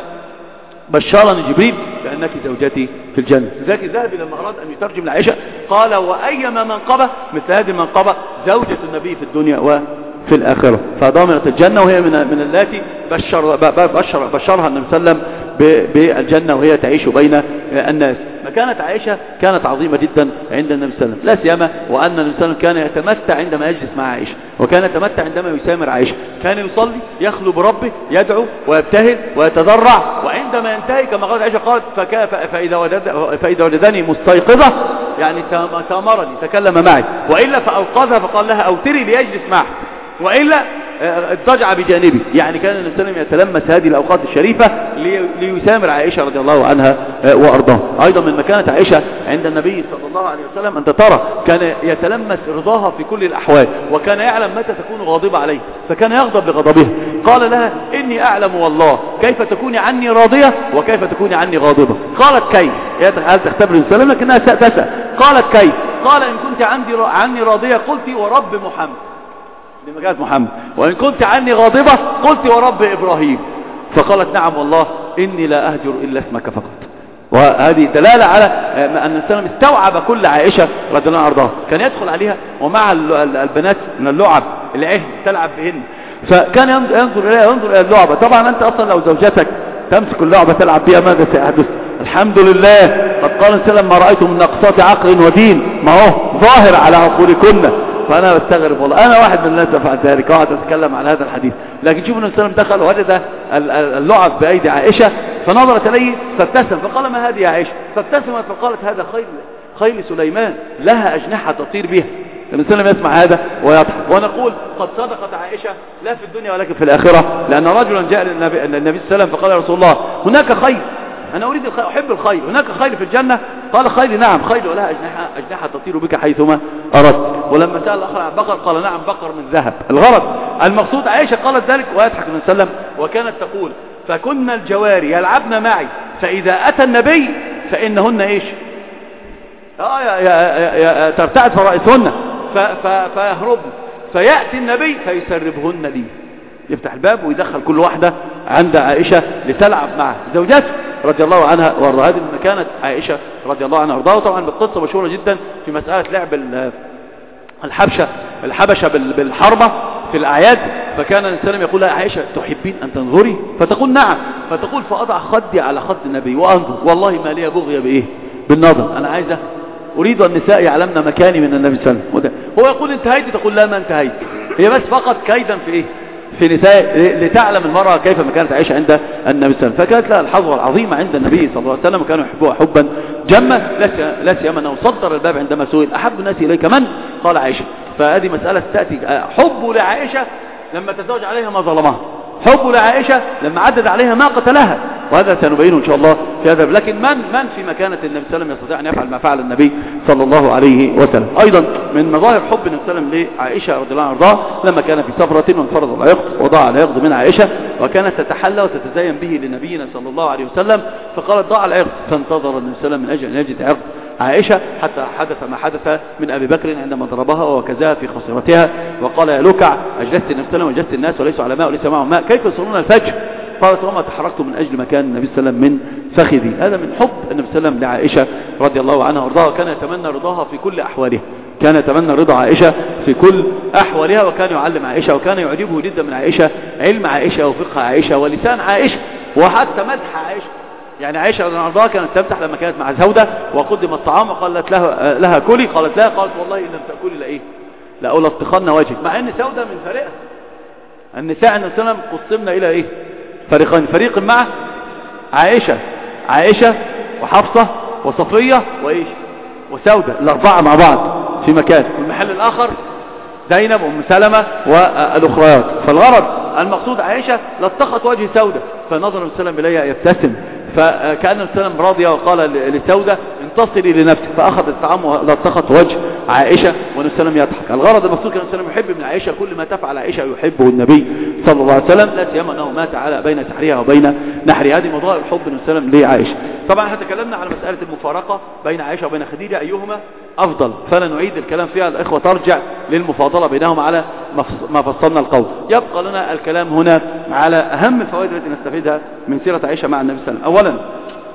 بشرني جبريل بأنك زوجتي في الجنة. لذلك الذهبي لما أراد أن يترجم لعائشة قال: وأيما منقبة مثل هذه المنقبة زوجة النبي في الدنيا وفي الآخرة، فضامنت الجنة، وهي من من التي بشر بشر بشرها النبي صلى الله عليه وسلم بالجنة، وهي تعيش بين الناس. مكانة عائشة كانت عظيمة جدا عند النبي صلى الله عليه وسلم، لا سيما وأن النبي صلى الله عليه وسلم كان يتمتع عندما يجلس مع عائشة، وكان يتمتع عندما يسامر عائشة. كان يصلي يخلو بربه يدعو ويبتهل ويتضرع، وعندما ينتهي كما قالت عائشة قالت: فإذا وجد فإذا وجدني مستيقظة يعني تامرني تكلم معي، وإلا فأوقظها فقال لها: أوتري ليجلس معه، وإلا اضطجع بجانبي. يعني كان النبي صلى الله عليه وسلم يتلمس هذه الأوقات الشريفة ليسامر عائشة رضي الله عنها وأرضاها. أيضا من مكانة عائشة عند النبي صلى الله عليه وسلم أنت ترى كان يتلمس رضاها في كل الأحوال، وكان يعلم متى تكون غاضبة عليه فكان يغضب لغضبها. قال لها: إني أعلم والله كيف تكوني عني راضية وكيف تكوني عني غاضبة. قالت: كيف؟ هل تختبر النبي صلى الله عليه وسلم؟ لكنها تسأل. قالت: كيف؟ قال: إن كنت عندي عني راضية قلت ورب محمد، لمجالة محمد، وإن كنت عني غاضبة قلت ورب إبراهيم. فقالت: نعم والله إني لا أهجر إلا اسمك فقط. وهذه دلالة على أن السلام استوعب كل عائشة رضي الله عنها. كان يدخل عليها ومع البنات من اللعب العهد تلعب بهن، فكان ينظر إليها ينظر إلى اللعبة. طبعا أنت أصلا لو زوجتك تمسك اللعبة تلعب بها ماذا سيحدث؟ الحمد لله قد قال السلام: ما رأيتم من نقصات عقل ودين، ما هو ظاهر على عقولكن. فأنا بستغرب والله، أنا واحد من الناس فعل ذلك، قاعد أتكلم عن هذا الحديث. لكن شوف النبي صلى الله عليه وسلم دخل ووجد اللعب بأيدي عائشة فنظرت إليه فابتسم فقال ما هذه يا عائشة؟ فابتسمت فقالت هذا خيل خيل سليمان لها أجنحة تطير بها. النبي صلى الله عليه وسلم يسمع هذا ويضحك. ونقول قد صدقت عائشة لا في الدنيا ولكن في الآخرة، لأن رجلا جاء للنبي صلى الله عليه وسلم فقال يا رسول الله هناك خيل، أنا أريد الخيل، أحب الخيل، هناك خيل في الجنة؟ قال خيل نعم، خيل ولها أجنحة, أجنحة تطير بك حيثما أردت. ولما سأل الآخر عن بقر قال نعم بقر من ذهب. الغرض المقصود عائشة قالت ذلك ويضحك النبي صلى الله عليه وسلم، وكانت تقول فكنا الجواري يلعبن معي فإذا أتى النبي فإنهن إيش؟ آه يا يا يا ترتعد فرائسهن فيهربن، فيأتي النبي فيسربهن لي، يفتح الباب ويدخل كل واحدة عند عائشة لتلعب معها زوجته رضي الله عنها وارضاها. هذه من كانت عائشة رضي الله عنها وارضاها. وطبعا بالقصة مشهورة جدا في مسألة لعب الحبشة الحبشة بالحربة في الأعياد. فكان الإنسان يقول لها عائشة تحبين أن تنظري؟ فتقول نعم، فتقول فأضع خدي على خد النبي وأنظر والله ما لي بغية بإيه؟ بالنظر، أنا عايزة أريد النساء يعلمن مكاني من النبي صلى الله عليه وسلم. هو يقول انتهيت، تقول لا ما انتهيت، هي بس فقط كيدا في إيه؟ في نساء لتعلم المرأة كيف ما كانت عائشة عند النبي صلى الله عليه وسلم. فكانت لها الحظوة العظيمة عند النبي صلى الله عليه وسلم وكانوا يحبوها حبا جما، لا سيما أنه صدر الباب عندما سئل أحب الناس إليك من؟ قال عائشة. فهذه مسألة تأتي. حبه لعائشة لما تزوج عليها ما ظلمها، حبه لعائشة لما عدد عليها ما قتلها، وهذا سنبينه إن شاء الله في هذا. لكن من من في مكانة النبي صلى الله عليه وسلم يستطيع أن يفعل ما فعل النبي صلى الله عليه وسلم؟ أيضا من مظاهر حب النبي صلى الله عليه وسلم لعائشة رضي الله عنها لما كان في سفرة وانفرض العقد وضع العقد من عائشة وكانت تتحلى وتتزين به لنبينا صلى الله عليه وسلم، فقالت ضع العقد، فانتظر النبي صلى الله عليه وسلم من أجل أن يجد عقد عائشة حتى حدث ما حدث من أبي بكر عندما ضربها وكذاها في خصرتها وقال يا لكع أجلست النبي صلى الله عليه وسلم وجلست الناس وليسوا على ماء وليس معهم ماء كيف يصلون الفجر؟ قالت وما تحركت من أجل مكان النبي صلى الله عليه وسلم من فخذي. هذا من حب النبي صلى الله عليه وسلم لعائشة رضي الله عنها وارضاها. كان يتمنى رضاها في كل أحوالها، كان يتمنى رضا عائشة في كل أحوالها، وكان يعلم عائشة، وكان يعجبه جدا من عائشة علم عائشة وفقه عائشة ولسان عائشة وحتى مدح عائشة. يعني عائشة رضي الله عنها كانت تمدح لما كانت مع سودة وقدم الطعام وقالت لها, لها كلي، قالت لا، قالت والله إن لم تأكلي لإيه لألطخن وجهك، مع أن سودة من فريقها. النساء النبي صلى الله عليه وسلم قسمنا إلى إيه؟ فريقين، فريق مع عائشة عائشة وحفصة وصفية وإيش وسودة، الأربعة مع بعض في مكان، والمحل الآخر زينب وأم سلمة والأخريات. فالغرض المقصود عائشة لطخت وجه سودة، فنظر النبي صلى الله عليه وسلم إليها يبتسم، فكأن النبي صلى الله عليه وسلم راضية وقال لسودة انتصري لنفسك، فأخذ الطعام ولطخت وجه عائشة والنبي صلى الله عليه وسلم يضحك. الغرض المقصود كان النبي صلى الله عليه وسلم يحب من عائشة كل ما تفعل عائشة يحبه النبي صلى الله عليه وسلم، لا سيما أنه مات على بين سحرها وبين نحرها. هذه مظاهر حب النبي صلى الله عليه وسلم لعائشة. طبعا احنا تكلمنا على مسألة المفارقة بين عائشة وبين خديجة أيهما أفضل، فلا نعيد الكلام فيها، الإخوة ترجع للمفاضلة بينهم على ما فصلنا القول. يبقى لنا الكلام هنا على أهم الفوائد التي نستفيدها من سيرة عائشة مع النبي صلى الله عليه وسلم. أولا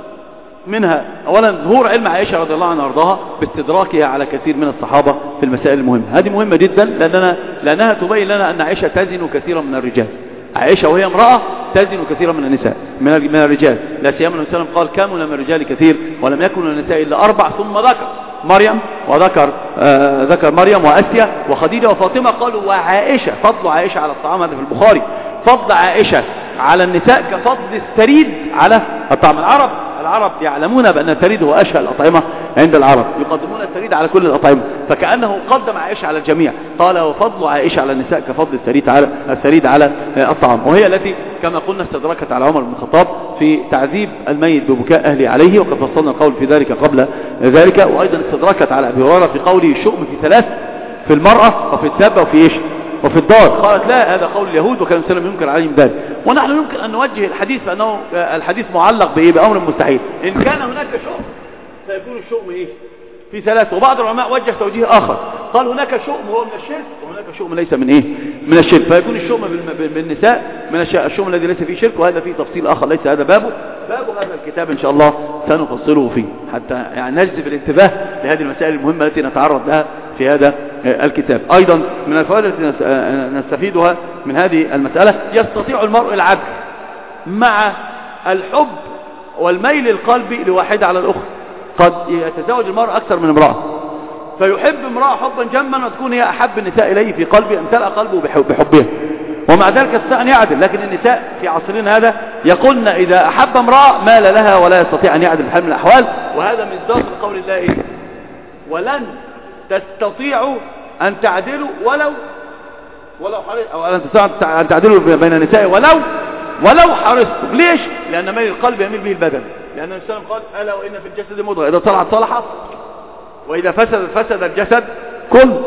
منها أولا ظهور علم عائشة رضي الله عنها وارضاها باستدراكها على كثير من الصحابة في المسائل المهمة. هذه مهمة جدا لأننا لأنها تبين لنا أن عائشة تزن كثيرا من الرجال. عائشة وهي امرأة تزن كثيرا من النساء من الرجال، لا سيما النبي صلى الله عليه وسلم قال كامل من الرجال كثير ولم يكن من النساء إلا أربع، ثم ذكر مريم وذكر آه ذكر مريم وأسيا وخديجة وفاطمة. قالوا وعائشة، فضل عائشة على الطعام، هذا في البخاري، فضل عائشة على النساء كفضل الثريد على الطعام. العرب العرب يعلمون بأن الثريد هو أشهى الأطعمة عند العرب، يقدمون الثريد على كل الأطعمة، فكأنه قدم عائشة على الجميع. قال وفضل عائشة على النساء كفضل الثريد على الثريد على الطعام، وهي التي كما قلنا استدركت على عمر بن الخطاب في تعذيب الميت ببكاء أهله عليه، وقد فصلنا القول في ذلك قبل ذلك. وأيضا استدركت على أبي هريرة في قوله الشؤم في ثلاث، في المرأة وفي الدابة وفي إيش وفي الدار. قالت لا، هذا قول اليهود وكان السلام ينكر عليهم ذلك. ونحن يمكن أن نوجه الحديث فأنه الحديث معلق بإيه؟ بأمر مستحيل. إن كان هناك شؤم فيكون الشؤم إيه؟ في ثلاث. وبعض العلماء وجه توجيه آخر، قال هناك شؤم هو من الشرك وهناك شؤم ليس من إيه؟ من الشرك، فيكون الشؤم بالنساء من الشؤم الذي ليس فيه شرك، وهذا فيه تفصيل آخر ليس هذا بابه. باب هذا الكتاب إن شاء الله سنفصله فيه حتى يعني نجذب الانتباه لهذه المسائل المهمة التي نتعرض لها في هذا الكتاب. أيضا من الفوائد التي نستفيدها من هذه المسألة، يستطيع المرء العدل مع الحب والميل القلبي لواحدة على الأخرى. قد يتزوج المرء أكثر من امرأة، فيحب امرأة حبا جما وتكون هي أحب النساء إليه في قلبه، امتلأ قلبه بحب بحبها، ومع ذلك يستطيع أن يعدل. لكن النساء في عصرنا هذا يقولن إذا أحب امرأة مال لها ولا يستطيع أن يعدل بحال من الأحوال. وهذا مصداق قول الله إيه؟ ولن تستطيعوا أن تعدلوا ولو ولو حرصتم، أو أن تستطيعوا أن تعدلوا بين النساء ولو ولو حرصتم. ليش؟ لأن ميل القلب يميل به البدن، لأن النبي صلى الله عليه وسلم قال ألا وإن في الجسد مضغة إذا صلحت صلحت وإذا فسد فسد الجسد كله.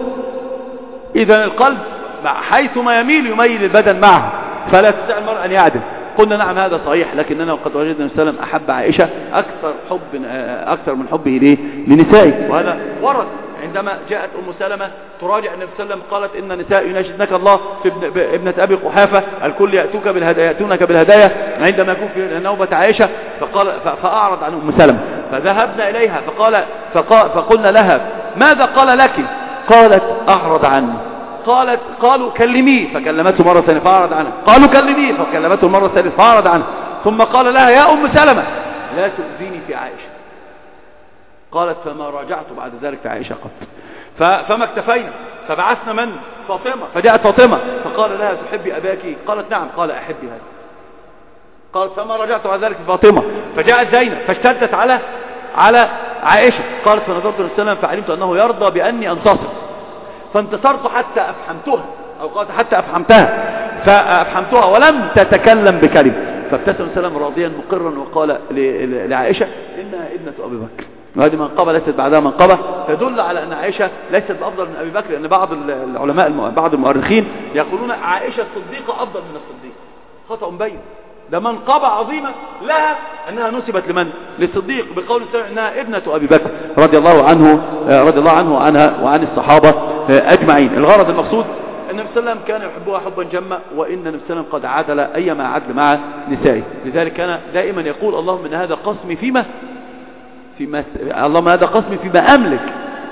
إذا القلب حيثما يميل يميل البدن معه، فلا يستطيع المرء أن يعدل. قلنا نعم هذا صحيح، لكننا قد وجدنا النبي صلى الله عليه وسلم أحب عائشة أكثر حب أكثر من حبه ليه لنسائه. وهذا ورد عندما جاءت أم سلمة تراجع النبي صلى الله عليه وسلم قالت إن نساء يناشدنك الله في ابن ابنة أبي قحافة الكل يأتوك بالهدايا يأتونك بالهدايا عندما يكون في نوبة عائشة. فقال فأعرض عن أم سلمة فذهبنا إليها فقال فقال فقلنا لها ماذا قال لك؟ قالت أعرض عني. قالت قالوا كلميه فكلمته مرة ثانية فأعرض عنها. قالوا كلميه فكلمته المرة الثالثة فأعرض عنها. ثم قال لها يا أم سلمة لا تؤذيني في عائشة. قالت فما راجعت بعد ذلك في عائشة قط. فما اكتفينا فبعثنا من؟ فاطمة. فجاءت فاطمة فقال لها تحبي أباك؟ قالت نعم. قال أحبي هذا. قالت فما رجعت بعد ذلك في فاطمة. فجاءت زينب فاشتدت على على عائشة. قالت فنظرت للسلام فعلمت أنه يرضى بأني أنتصر فانتصرت حتى أفحمتها، أو قالت حتى أفحمتها فأفحمتها ولم تتكلم بكلمة. فابتسم السلام راضيا مقرا وقال لعائشة إنها ابنة أبي بكر. وهذه منقبة ليست بعدها منقبة تدل على أن عائشة ليست أفضل من أبي بكر، لأن بعض العلماء بعض المؤرخين يقولون عائشة الصديقة أفضل من الصديق. خطأ مبين، ده منقبة عظيمة لها أنها نسبت لمن؟ للصديق بقول السلام إنها ابنة أبي بكر رضي الله عنه رضي الله عنه وعنها وعن الصحابة أجمعين. الغرض المقصود النبي صلى الله عليه وسلم كان يحبها حبا جما، وإن النبي صلى الله عليه وسلم قد عدل أيما عدل مع نسائه. لذلك كان دائما يقول اللهم إن هذا قسمي فيما فيما اللهم هذا قسمي فيما أملك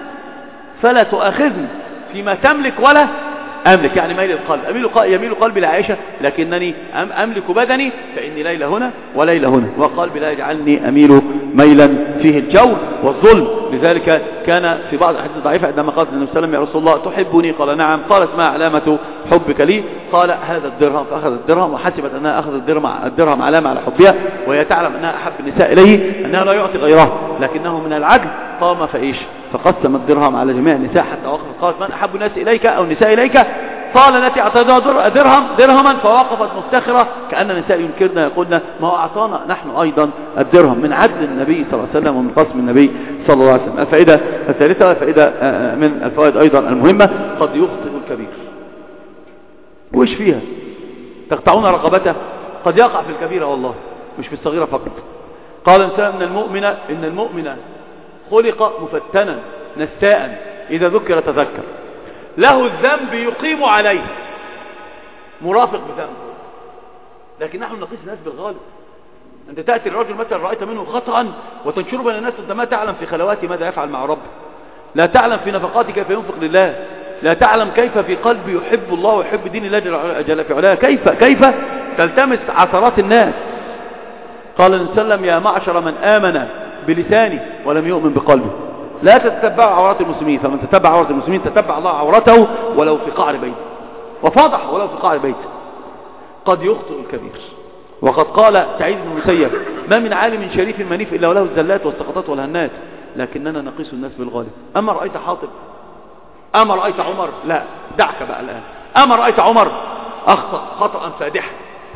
فلا تؤاخذني فيما تملك ولا أملك. يعني ميل القلب أميل يميل قلبي لعائشة لكنني أملك بدني فإني ليلة هنا وليلة هنا، وقلبي لا يجعلني أميل ميلا فيه الجور والظلم. لذلك كان في بعض الأحاديث الضعيفة عندما قالت النبي صلى الله عليه وسلم يا رسول الله تحبني؟ قال نعم. قالت ما علامة حبك لي؟ قال هذا الدرهم. فأخذ الدرهم وحسبت أنها أخذت الدرهم, الدرهم علامة على حبها، وهي تعلم أنها أحب النساء إليه أنها لا يعطي غيرها، لكنه من العدل قام فإيش فقسم الدرهم على جميع النساء حتى وقفت قالت من أحب الناس إليك أو النساء إليك؟ قال التي أعطيتها درهم درهما. فوقفت مفتخرة كأن النساء ينكرنا يقولنا ما هو أعطانا نحن أيضا الدرهم. من عدل النبي صلى الله عليه وسلم ومن قسم النبي صلى الله عليه وسلم. الفائدة الثالثة فائدة من الفوائد أيضا المهمة قد يخطئ الكبير. وإيش فيها؟ تقطعون رقبته؟ قد يقع في الكبيرة والله مش في الصغيرة فقط. قال الإنسان إن المؤمن إن المؤمن خلق مفتنا نساء إذا ذكر تذكر، له الذنب يقيم عليه مرافق بذنب. لكن نحن نقيس الناس بالغالب. أنت تأتي الرجل مثلا رأيت منه خطأ وتنشر بين الناس، أنت ما تعلم في خلواته ماذا يفعل مع ربه، لا تعلم في نفقاته كيف ينفق لله، لا تعلم كيف في قلبه يحب الله ويحب دين الله جل في علاه، كيف كيف تلتمس عثرات الناس. قال النبي صلى الله عليه وسلم يا معشر من آمن بلسانه ولم يؤمن بقلبه لا تتبعوا عورات المسلمين، فمن تتبع عورات المسلمين تتبع الله عورته ولو في قعر بيته، وفضح ولو في قعر بيته. قد يخطئ الكبير. وقد قال سعيد بن المسيب ما من عالم شريف منيف إلا وله الزلات والسقطات والهنات، لكننا نقيس الناس بالغالب. أما رأيت حاطب؟ أما رأيت عمر؟ لا دعك بقى الآن. أما رأيت عمر أخطأ خطأ فادحا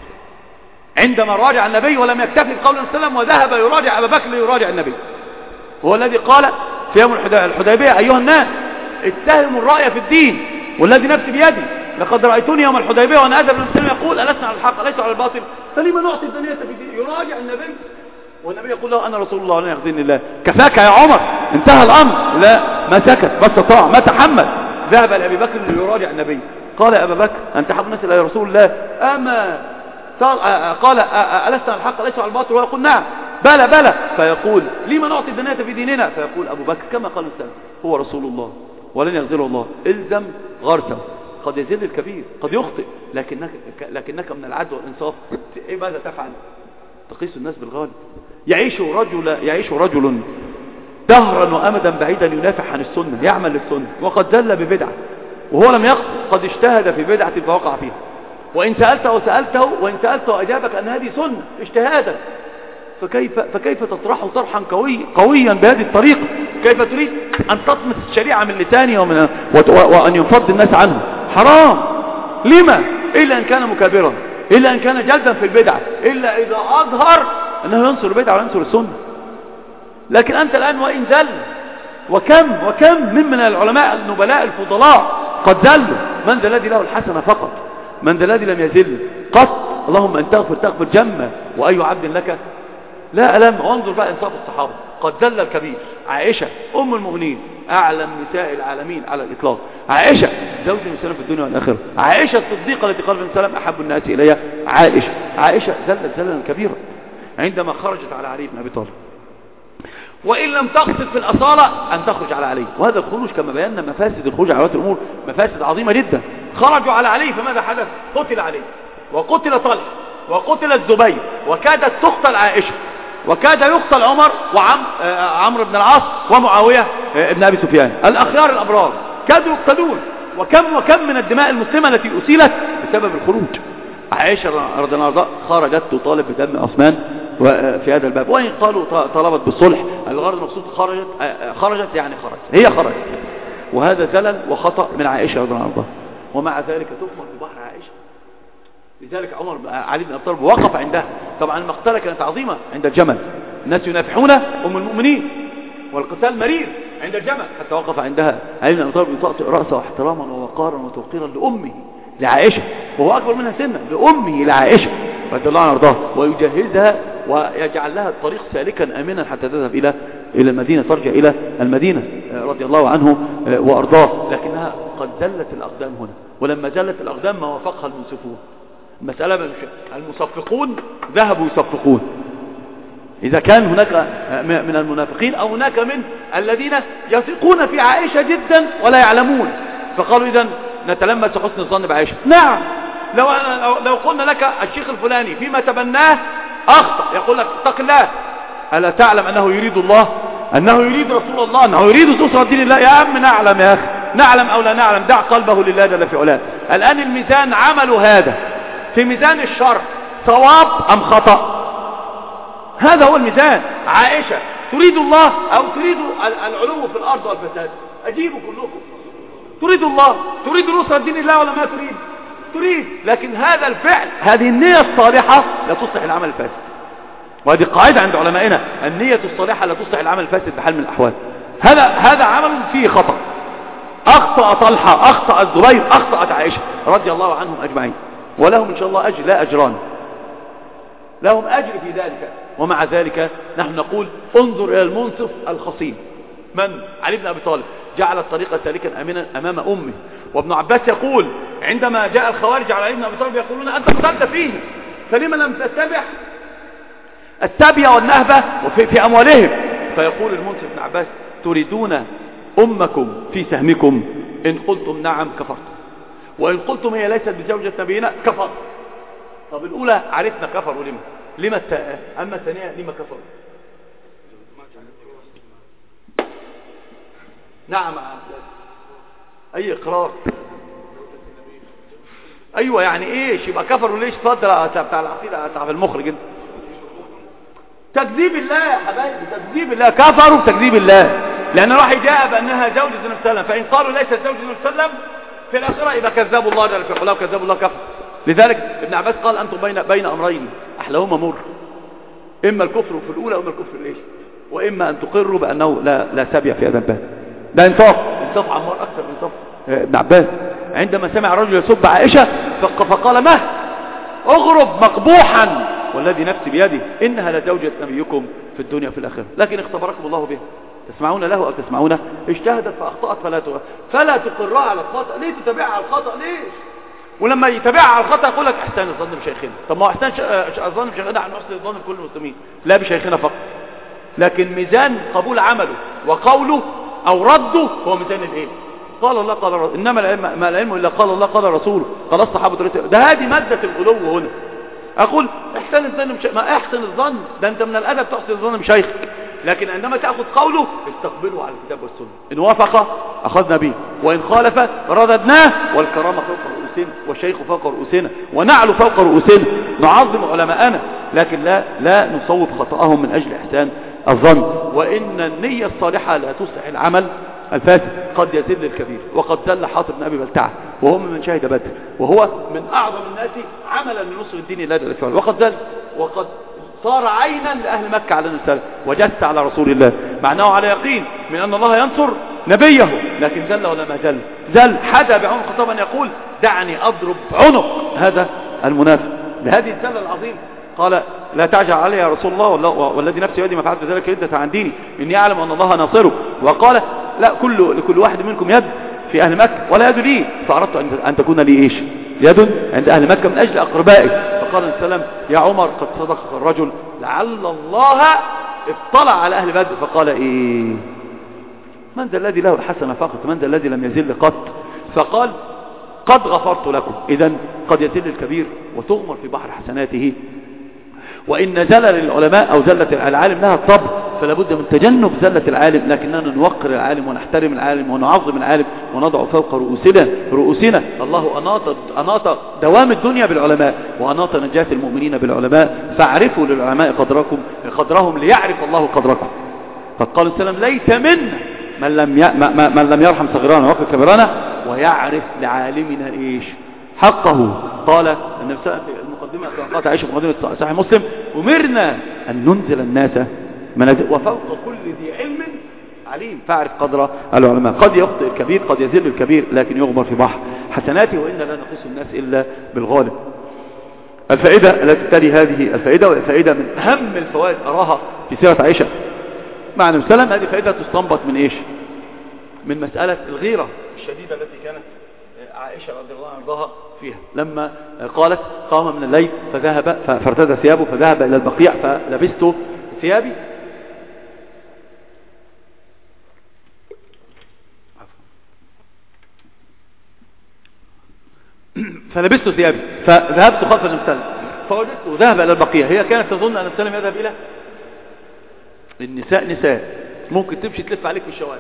عندما راجع النبي ولم يكتفي بقول النبي صلى الله عليه وسلم وذهب يراجع أبا بكر ليراجع النبي، هو الذي قال في يوم الحديبية أيها الناس اتهموا الرأي في الدين والذي نفسي بيدي لقد رأيتوني يوم الحديبية وأنا أذهب للمسلمين يقول ألسنا على الحق أليس على الباطل، فلما نعطي الدنيا في الدين؟ يراجع النبي والنبي يقول له أنا رسول الله ولا يخزيني الله. كفاك يا عمر انتهى الأمر. لا ما سكت ما استطاع ما تحمل، ذهب لأبي بكر ليراجع النبي. قال يا أبا بكر أنت أحب الناس إلى رسول الله أما قال ألسنا على الحق أليس على الباطل؟ ويقول نعم بلى بلى. فيقول لما نعطي الدنيا في ديننا؟ فيقول أبو بكر كما قال السلام هو رسول الله ولن يغزله الله الزم غرسه. قد يزل الكبير قد يخطئ، لكنك, لكنك من العدل والإنصاف إيه ماذا تفعل؟ تقيس الناس بالغالب. يعيش رجل يعيش رجل دهرا وأمدا بعيدا ينافح عن السنة، يعمل للسنة، وقد زل ببدعة وهو لم يقصد، قد اجتهد في بدعة فوقع فيها. وإن سألته وسألته وإن سألته أجابك أن هذه سنة اجتهادا، فكيف, فكيف تطرحه طرحا قوي قويا بهذه الطريقة؟ كيف تريد أن تطمس الشريعة من لسانه ومن وأن ينفض الناس عنه؟ حرام. لما؟ إلا أن كان مكابرا، إلا أن كان جلدا في البدعة، إلا إذا أظهر أنه ينصر البدعة وينصر السنة. لكن أنت الآن وإن زل، وكم وكم من من العلماء النبلاء الفضلاء قد زلوا. من ذا الذي له الحسنة فقط؟ من ذا الذي لم يزل قط؟ اللهم أن تغفر تغفر جمة وأي عبد لك لا ألم. وانظر بقى إنصاف الصحابة، قد زل الكبير. عائشة أم المؤمنين، أعلم نساء العالمين على الإطلاق، عائشة زوج النبي في الدنيا والآخرة، عائشة الصديقة التي قال النبي صلى الله عليه وسلم أحب الناس إلي عائشة. عائشة زلت زلا كبيرا عندما خرجت على علي بن أبي طالب، وإن لم تقصد في الأصالة أن تخرج على علي. وهذا الخروج كما بينا مفاسد الخروج على ولاة الأمور مفاسد عظيمة جدا. خرجوا على علي، فماذا حدث؟ قتل علي، وقتل طلحة، وقتل الزبير، وكادت تقتل عائشة، وكاد يقتل عمر وعمرو بن العاص ومعاوية بن أبي سفيان، الأخيار الأبرار كادوا يقتلون. وكم وكم من الدماء المسلمة التي أسيلت بسبب الخروج. عائشة رضي الله عنها خرجت تطالب بدم عثمان في هذا الباب، وإن قالوا طلبت بالصلح، الغرض المقصود خرجت خرجت يعني خرجت هي خرجت. وهذا زلل وخطأ من عائشة رضي الله عنها، ومع ذلك تؤمر ببحر عائشة. لذلك عمر علي بن أبي طالب وقف عندها. طبعا المقتلة كانت عظيمة عند الجمل، الناس ينافحون أم المؤمنين، والقتال مرير عند الجمل، حتى وقف عندها علي بن أبي طالب يطأطئ رأسه احتراما ووقارا وتوقيرا لأمه لعائشة، وهو أكبر منها سنا، لأمه لعائشة رضي الله عنها وارضاها، ويجهزها ويجعل لها الطريق سالكا آمنا حتى تذهب إلى إلى المدينة، ترجع إلى المدينة رضي الله عنه وأرضاه. لكنها قد زلت الأقدام هنا، ولما زلت الأقدام ما وافقها المنصفون. المسألة المصفقون ذهبوا يصفقون، إذا كان هناك من المنافقين أو هناك من الذين يثقون في عائشة جدا ولا يعلمون، فقالوا إذن نتلمس حسن الظن بعائشة. نعم، لو, لو قلنا لك الشيخ الفلاني فيما تبناه أخطأ، يقول لك اتق الله، ألا تعلم أنه يريد الله، أنه يريد رسول الله، أنه يريد نصرة دين الله؟ يا عم نعلم يا أخي، نعلم أو لا نعلم، دع قلبه لله جل في علاه. الآن الميزان عملوا هذا في ميزان الشرع، صواب أم خطأ؟ هذا هو الميزان. عائشة تريد الله أو تريد العلو في الأرض والفساد؟ أجيبوا كلكم. تريد الله، تريد نصرة دين الله ولا ما تريد؟ تريد. لكن هذا الفعل، هذه النية الصالحة لا تصلح العمل الفاسد. وهذه قاعدة عند علمائنا، النية الصالحة لا تصلح العمل الفاسد بحال من الأحوال. هذا هذا عمل فيه خطأ. أخطأ طلحة، أخطأ الزبير، أخطأت عائشة رضي الله عنهم أجمعين، ولهم إن شاء الله أجر لا أجران، لهم أجر في ذلك. ومع ذلك نحن نقول انظر إلى المنصف الخصيم من علي بن أبي طالب، جعل الطريق سالكا آمنا أمام أمه. وابن عباس يقول عندما جاء الخوارج على علي بن أبي طالب يقولون أنت قتلت فيه، فلما لم تتبع السبية والنهبة وفي في أموالهم؟ فيقول المنصف ابن عباس تريدون أمكم في سهمكم، إن قلتم نعم كفرت، وإن قلتم هي ليست بزوجة نبينا كفر. طب الأولى عرفنا كفروا لما، لما التاء، أما الثانية لما كفروا؟ نعم أي إقرار، أيوة يعني إيش يبقى كفروا ليش؟ فضل بتاع العقيدة بتاع المخرج انت. تكذيب الله يا حبايبي، تكذيب الله، كفروا بتكذيب الله، لأن الوحي جاء بأنها زوجة النبي صلى الله عليه وسلم، فإن قالوا ليست زوجة النبي صلى الله عليه وسلم في الآخرة يبقى كذبوا الله جل في علاه وكذبوا الله كفر. لذلك ابن عباس قال أنتم بين بين أمرين أحلاهما مر، إما الكفر في الأولى وإما الكفر في الإيش، وإما أن تقروا بأنه لا لا سبيع في هذا الباب. ده انصاف، انصاف عمار أكثر من انصاف ابن عباس عندما سمع الرجل يسب عائشة فقال مه اغرب مقبوحا والذي نفسي بيده إنها لزوجة نبيكم في الدنيا وفي الآخرة، لكن اختبركم الله بها، تسمعون له أو تسمعونه، اجتهدت فأخطأت فلا فلا تقرها على الخطأ. ليه تتابعها على الخطأ؟ ليش؟ ولما يتابعها على الخطأ يقول لك احسن الظن بشيخنا. طب ما هو احسن الظن بشيخنا، نحن نحسن الظن بكل المسلمين، لا بشيخنا فقط. لكن ميزان قبول عمله وقوله أو رده هو ميزان الايه؟ قال الله قال الرسول، إنما العلم ما العلم إلا قال الله قال رسوله قال الصحابة. ده هذه مادة الغلو هنا. أقول احسن الظن بشيخ، ما احسن الظن ده أنت من الأدب تحسن الظن بشيخك، لكن عندما تأخذ قوله استقبله على الكتاب والسنة، إن وافق أخذنا به وإن خالف رددناه. والكرامة فوق رؤوسنا والشيخ فوق رؤوسنا ونعلو فوق رؤوسنا، نعظم علماءنا لكن لا لا نصوب خطأهم من أجل إحسان الظن. وإن النية الصالحة لا تصلح العمل الفاسد. قد يزل الكبير، وقد زل حاطب بن أبي بلتعة وهو من شهد بدر، وهو من أعظم الناس عملا لنصر الدين الله جل وعلا، وقد زل وقد صار عينا لأهل مكة على السلام وجس على رسول الله، معناه على يقين من أن الله ينصر نبيه، لكن زل ولا ما زل زل حدا بعنق خطابا يقول دعني أضرب عنق هذا المنافق بهذه الزلة العظيم. قال لا تعجل علي يا رسول الله والذي نفسي بيدي ما فعلت ذلك ردة عن ديني إني أعلم أن الله ناصره. وقال لا كل لكل واحد منكم يد في أهل مكة ولا يد لي، فأردت أن تكون لي إيش يد عند أهل مكة من أجل أقربائي. فقال السلام يا عمر قد صدق الرجل لعل الله اطلع على أهل بدر. فقال إيه من ذا الذي له الحسنة فقط، من ذا الذي لم يزل قط. فقال قد غفرت لكم. إذن قد يزل الكبير وتغمر في بحر حسناته. وإن زلل العلماء أو زلة العالم لها الصبر، فلا بد من تجنب زلة العالم، لكننا نوقر العالم ونحترم العالم ونعظم العالم ونضع فوق رؤوسنا رؤوسنا الله أناط أناط دوام الدنيا بالعلماء وأناط نجاة المؤمنين بالعلماء، فاعرفوا للعلماء قدركم قدرهم ليعرف الله قدركم. فقال السلام ليس منا من لم ي... من لم يرحم صغيرنا ويوقر كبيرنا ويعرف لعالمنا ايش حقه. قال النبي صلى الله عليه وسلم في المقدمة قالت عائشة في مقدمة صحيح مسلم أمرنا أن ننزل الناس منازل وفوق كل ذي علم عليم، فاعرف قدر العلماء. قد يخطئ الكبير قد يزل الكبير لكن يغمر في بحر حسناته، وإنا لا نقيس الناس إلا بالغالب. الفائدة التي تلي هذه الفائدة والفائدة من أهم الفوائد أراها في سيرة عائشة مع النبي صلى الله عليه وسلم. هذه فائدة تستنبط من إيش؟ من مسألة الغيرة الشديدة التي كانت عائشة رضي الله عنها فيها لما قالت قام من الليل فذهب فارتدى ثيابه فذهب إلى البقيع فلبست ثيابي فلبست ثيابي فذهبت خلف النبي صلى الله عليه وسلم فوجدته ذهب إلى البقيع. هي كانت تظن أن النبي صلى الله عليه وسلم يذهب إلى النساء. نساء ممكن تمشي تلف عليك في الشوارع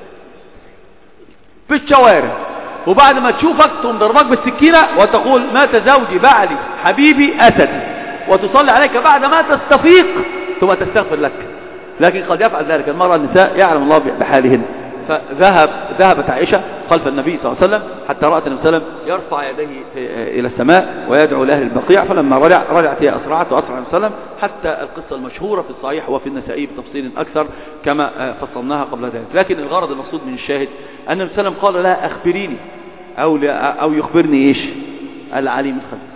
في الشوارع وبعد ما تشوفك تقوم ضربك بالسكينة وتقول مات زوجي بعلي حبيبي أسدي، وتصلي عليك بعد ما تستفيق ثم تستغفر لك. لكن قد يفعل ذلك المرأة النساء يعلم الله بحالهن. فذهب ذهبت عائشة خلف النبي صلى الله عليه وسلم حتى رأت النبي صلى الله عليه وسلم يرفع يديه إلى السماء ويدعو لأهل البقيع. فلما رجع رجعت هي أسرعت وأسرع النبي صلى الله عليه وسلم حتى القصة المشهورة في الصحيح وفي النسائي بتفصيل أكثر كما فصلناها قبل ذلك. لكن الغرض المقصود من الشاهد أن النبي صلى الله عليه وسلم قال لا أخبريني أو, أو يخبرني إيش العليم الخبير.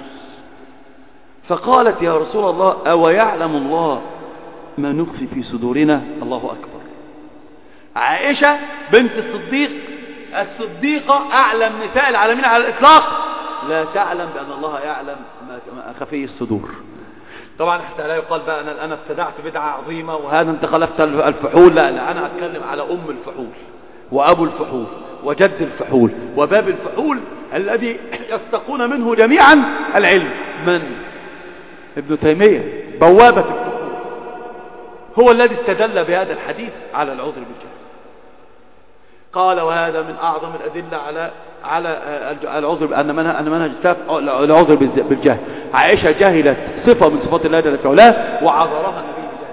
فقالت يا رسول الله أو يعلم الله ما نخفي في صدورنا؟ الله أكبر. عائشة بنت الصديق الصديقة أعلم نساء العالمين على الإطلاق لا تعلم بأن الله يعلم ما خفي الصدور. طبعا حتى لا يقال بقى أنا, أنا ابتدعت بدعة عظيمة وهذا انت خلفت الفحول. لا لا أنا أتكلم على أم الفحول وأبو الفحول وجد الفحول وباب الفحول الذي يستقون منه جميعا العلم. من؟ ابن تيمية بوابة الفحول هو الذي استدل بهذا الحديث على العذر بالجهل. قال وهذا من أعظم الأدلة على على العذر أن منهج أن منهج السلف العذر بالجهل. عائشة جهلت صفة من صفات الله جل وعلا وعذرها النبي بجهل.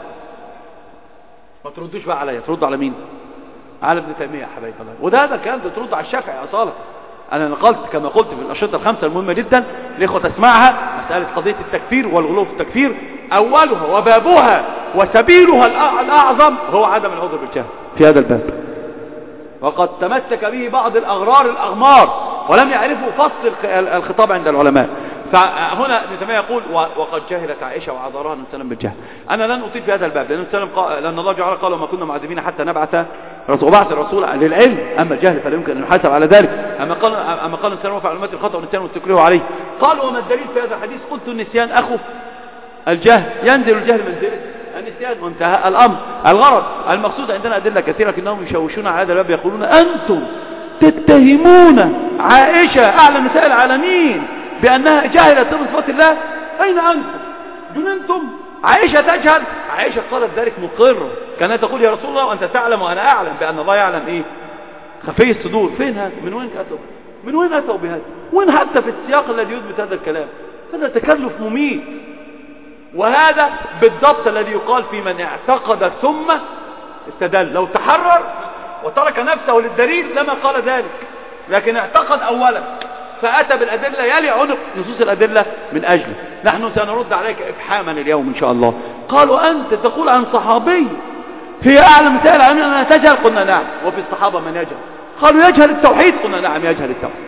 ما تردوش بقى عليا، تردوا على مين؟ على ابن تيمية يا حبايب الله. وده هذا الكلام ده ترد على الشافعي أصالة. أنا نقلت كما قلت في الأشرطة الخمسة المهمة جدا الإخوة تسمعها مسألة قضية التكفير والغلو في التكفير. أولها وبابها وسبيلها الأعظم هو عدم العذر بالجهل في هذا الباب، وقد تمسك به بعض الأغرار الأغمار ولم يعرفوا فصل الخطاب عند العلماء. فهنا ابن تيمية يقول وقد جهلت عائشة وعذرها النبي صلى الله عليه وسلم بالجهل. أنا لن أطيل في هذا الباب لأن, لأن الله جعل قال وما كنا معذبين حتى نبعث رسول وبعث الرسول للعلم. أما الجهل فلا يمكن أن يحاسب على ذلك. أما قال أما قال النسيان وفعل علامات الخطأ والنسيان والتكريه عليه. قال وما الدليل في هذا الحديث؟ قلت النسيان أخو الجهل، ينزل الجهل منزله النسيان وانتهى الأمر. الغرض المقصود عندنا أدلة كثيرة لكنهم يشوشون على هذا الباب يقولون أنتم تتهمون عائشة أعلى نساء العالمين بأنها جاهلة بصفات الله. أين أنتم؟ جننتم؟ عائشة تجهل؟ عائشة قالت ذلك مقرة كانت تقول يا رسول الله وأنت تعلم وأنا أعلم بأن الله يعلم إيه خفي الصدور. فين هذا؟ من وين أتوا من وين أتوا بهذا؟ وين حتى في السياق الذي يثبت هذا الكلام؟ هذا تكلف مميت. وهذا بالضبط الذي يقال في من اعتقد ثم استدل. لو تحرر وترك نفسه للدليل لما قال ذلك، لكن اعتقد أولا فأتى بالأدلة يلي عنق نصوص الأدلة من أجله. نحن سنرد عليك إفحاما اليوم إن شاء الله. قالوا أنت تقول عن صحابي هي أعلم سائل عن أنها تجهل؟ قلنا نعم. وفي الصحابة من يجهل؟ قالوا يجهل التوحيد؟ قلنا نعم يجهل التوحيد.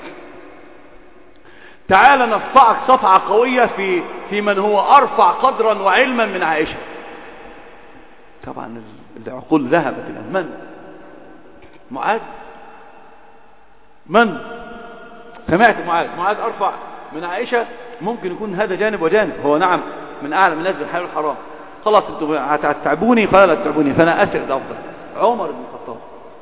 تعال نصفعك صفعة قوية في في من هو أرفع قدرا وعلما من عائشة. طبعا العقول ذهبت الآن. من؟ معاذ. من؟ سمعت معاذ؟ معاذ أرفع من عائشة؟ ممكن يكون هذا جانب وجانب. هو نعم من أعلم الناس بالحلال والحرام. خلاص انتم هتتعبوني، قال لا تتعبوني فأنا أسرد أفضل. عمر بن الخطاب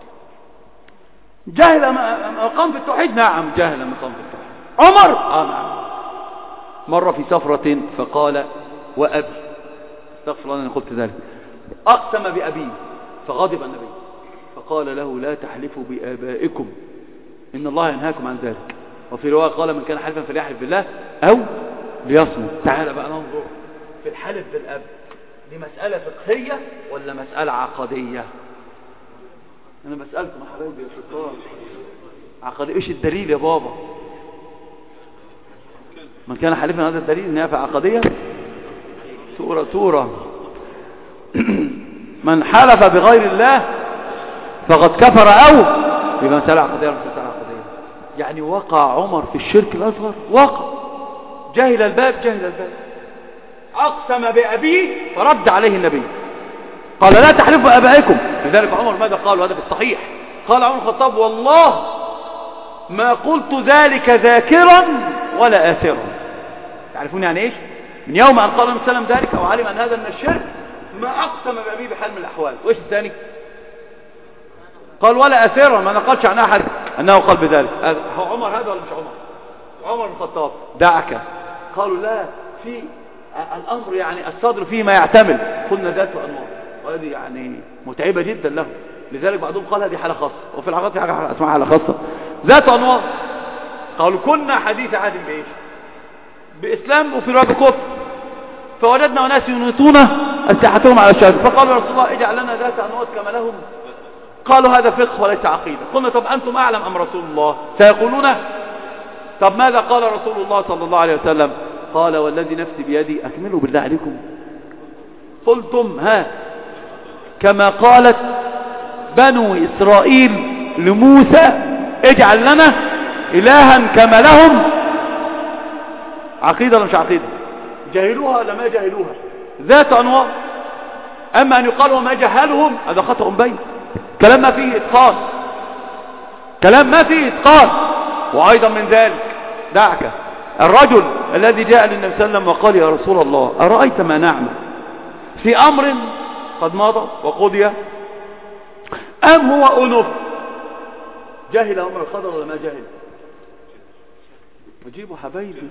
جهل مقام في التوحيد؟ نعم جهل مقام في التوحيد. عمر آه نعم. مر في سفرة فقال وأبي، استغفر الله أنا قلت ذلك، أقسم بأبيه فغضب النبي فقال له لا تحلفوا بآبائكم إن الله ينهاكم عن ذلك. وفي رواية قال من كان حلفا فليحلف بالله أو ليصمت. تعال بقى ننظر في الحلف بالأب، دي مسألة فقهية ولا مسألة عقدية؟ أنا بسألكم يا حبايبي يا شطار، عقدية. إيش الدليل يا بابا؟ من كان حلفا هذا الدليل إنها في عقدية. سورة سورة من حلف بغير الله فقد كفر أو يبقى مسألة عقدية ولا مسألة عقدية؟ يعني وقع عمر في الشرك الأصغر، وقع، جهل الباب جهل الباب. أقسم بأبيه فرد عليه النبي قال لا تحلفوا بآبائكم. لذلك عمر ماذا قال؟ وهذا في الصحيح، قال عمر الخطاب والله ما قلت ذلك ذاكرا ولا آثرا. تعرفون يعني ايش؟ من يوم أن قال النبي صلى الله عليه وسلم ذلك أو علم أن هذا من الشرك ما أقسم بأبيه بحال من الأحوال. وإيش الثاني؟ قال ولا أثيرا، ما نقلش عن أحد أنه قال بذلك. هو عمر هذا ولا مش عمر؟ عمر بن الخطاب. دعك. قالوا لا، في الأمر يعني الصدر فيه ما يعتمل. قلنا ذات أنوار، وهذه يعني متعبة جدا له. لذلك بعضهم قال هذه حالة خاصة، وفي الحقيقة في حاجة اسمها حالة خاصة ذات أنوار. قالوا كنا حديث عهد بإيش؟ بإسلام، وفي رواية كفر، فوجدنا ناس ينيطون أسلحتهم على الشهادة، فقالوا يا رسول الله اجعل لنا ذات أنواط كما لهم. قالوا هذا فقه وليس عقيدة. قلنا طب أنتم أعلم أم رسول الله؟ سيقولون طب ماذا قال رسول الله صلى الله عليه وسلم؟ قال والذي نفسي بيدي، أكملوا بالله عليكم، قلتم ها كما قالت بنو إسرائيل لموسى اجعل لنا إلها كما لهم. عقيدة ولا مش عقيدة؟ جاهلوها ولا ما جاهلوها؟ ذات أنواع. أما أن يقال وما جهلهم هذا خطأ بين، كلام ما فيه إتقان، كلام ما فيه إتقان. وأيضا من ذلك دعك الرجل الذي جاء للنبي صلى الله عليه وسلم وقال يا رسول الله أرأيت ما نعمل في أمر قد مضى وقضي أم هو أنف؟ جاهل أمر القدر ولا ما جاهل؟ وجيبوا حبايبي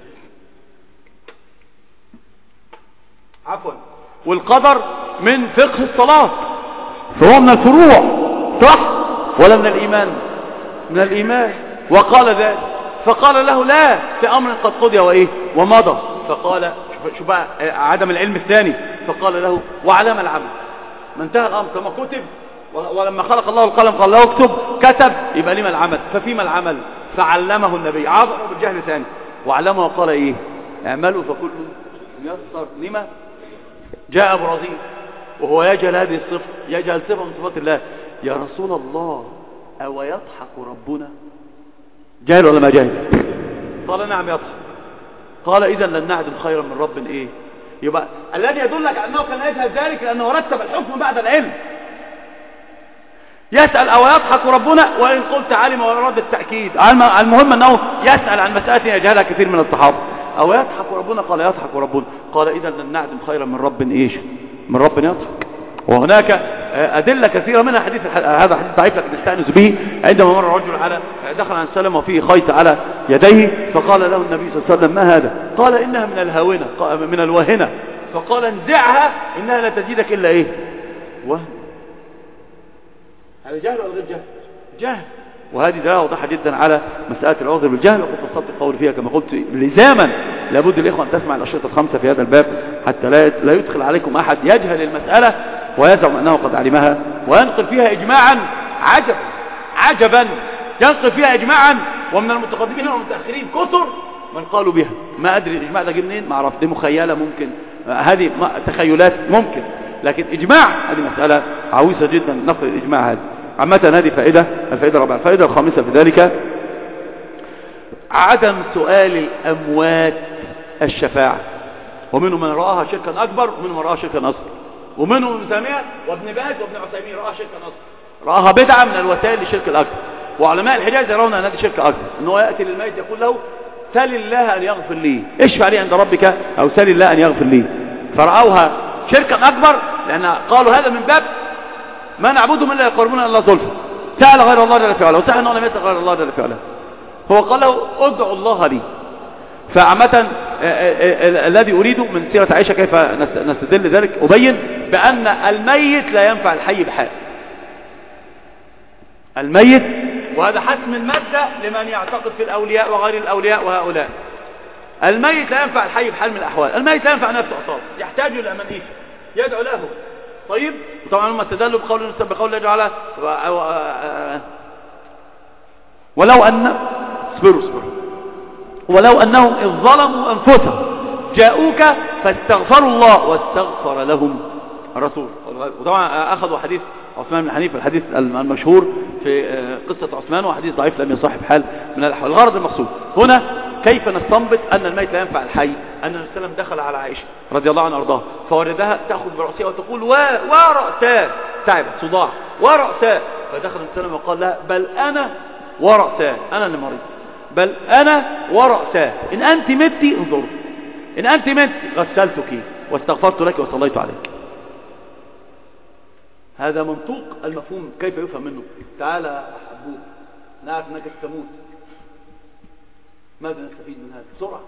عفوا. والقدر من فقه الصلاة، فهو من الفروع صح ولا من الإيمان؟ من الإيمان. وقال ذلك فقال له لا في أمر قد قضي وإيه ومضى. فقال شو بقى عدم العلم الثاني، فقال له وعلام العمل؟ ما انتهى الأمر كما كتب، ولما خلق الله القلم قال له اكتب، كتب، يبقى لما العمل؟ ففيما العمل؟ فعلمه النبي، عظمه بالجهل ثاني، وعلمه وقال ايه اعملوا فكل يسر لما جاء ابو رزين، وهو يجهل هذه الصفة، يجهل صفة من صفات الله. يا رسول الله او يضحك ربنا؟ جاهل ولا ما جاهل؟ قال نعم يضحك. قال اذا لن نعدم خيرا من رب ايه. يبقى الذي يدلك انه كان يجهل ذلك لانه رتب الحكم بعد العلم. يسأل او يضحك ربنا، وان قلت علم ورد التأكيد. المهم انه يسأل عن مسألة يجهلها كثير من الصحابة. او يضحك ربنا؟ قال يضحك ربنا. قال اذا لن نعدم خيرا من رب ايش؟ من رب يضحك. وهناك أدلة كثيرة منها حديث، هذا حديث ضعيف لكن نستأنس به، عندما مر رجل على دخل عن سلم وفيه خيط على يديه، فقال له النبي صلى الله عليه وسلم ما هذا؟ قال إنها من الهاونة، من الوهنة. فقال انزعها إنها لا تزيدك إلا إيه؟ وهم. هذا جهل ولا غير جهل؟ جهل. وهذه دلالة واضحة جدا على مسألة العذر بالجهل، وقد فصلت القول فيها كما قلت لزاما. لابد الإخوة أن تسمع الأشرطة الخمسة في هذا الباب حتى لا لا يدخل عليكم أحد يجهل المسألة ويزعم أنه قد علمها وينقل فيها إجماعا عجبا عجبا ينقل فيها إجماعا. ومن المتقدمين والمتأخرين كثر من قالوا بها. ما أدري الإجماع ده جه منين، ما أعرف، دي مخيلة ممكن، هذه تخيلات ممكن، لكن إجماع هذه مسألة عويصة جدا نقل الإجماع هذه. عامة هذه فائدة. الفائدة الرابعة، الفائدة الخامسة في ذلك عدم سؤال الأموات الشفاعة. ومنهم من رآها شركا أكبر ومنهم من رآها شركا أصغر، ومنهم ابن تيمية وابن باز وابن عثيمين رآها شركا أصغر، رآها بدعة من الوسائل للشرك الأكبر. وعلماء الحجاز يرون أن هذه شرك أكبر، أنه يأتي للميت يقول له سل الله أن يغفر لي، اشفع لي عند ربك، أو سل الله أن يغفر لي. فرأوها شركا أكبر لأن قالوا هذا من باب ما نعبدهم إلا يقربون الله زلفى. سأل غير الله جل في علاه، وسأل أنه لم يسأل غير الله جل في علاه، هو قال له ادعوا الله لي. فعامة الذي أريده من سيرة عائشة كيف نستدل ذلك، أبين بأن الميت لا ينفع الحي بحال. الميت، وهذا حسم المادة لمن يعتقد في الأولياء وغير الأولياء وهؤلاء، الميت لا ينفع الحي بحال من الأحوال. الميت لا ينفع نفسه أصلا، يحتاج إلى من إيش يدعو له. طيب، وطبعا هم استدلوا بقول بقول الله تعالى ولو أن اصبروا اصبروا ولو أنهم إذ ظلموا أنفسهم جاءوك فاستغفروا الله واستغفر لهم الرسول. وطبعا أخذوا حديث عثمان بن حنيفة، الحديث المشهور في قصة عثمان، وحديث ضعيف لم يصح بحال من الأحوال. الغرض المقصود هنا كيف نستنبط أن الميت لا ينفع الحي. أن النبي صلى الله عليه وسلم دخل على عائشة رضي الله عنها وارضاها فوردها تأخذ برأسها وتقول ورأساه، تعبت صداع ورأساه. فدخل النبي صلى الله عليه وسلم وقال لها بل أنا ورأساه، أنا اللي مريض، بل أنا ورأساه، إن أنت متي انظر، إن أنت مت غسلتك واستغفرت لك وصليت عليك. هذا منطوق المفهوم كيف يفهم منه. تعالى أحبوك، نعرف أنك ستموت، ماذا نستفيد من هذا؟ بسرعة.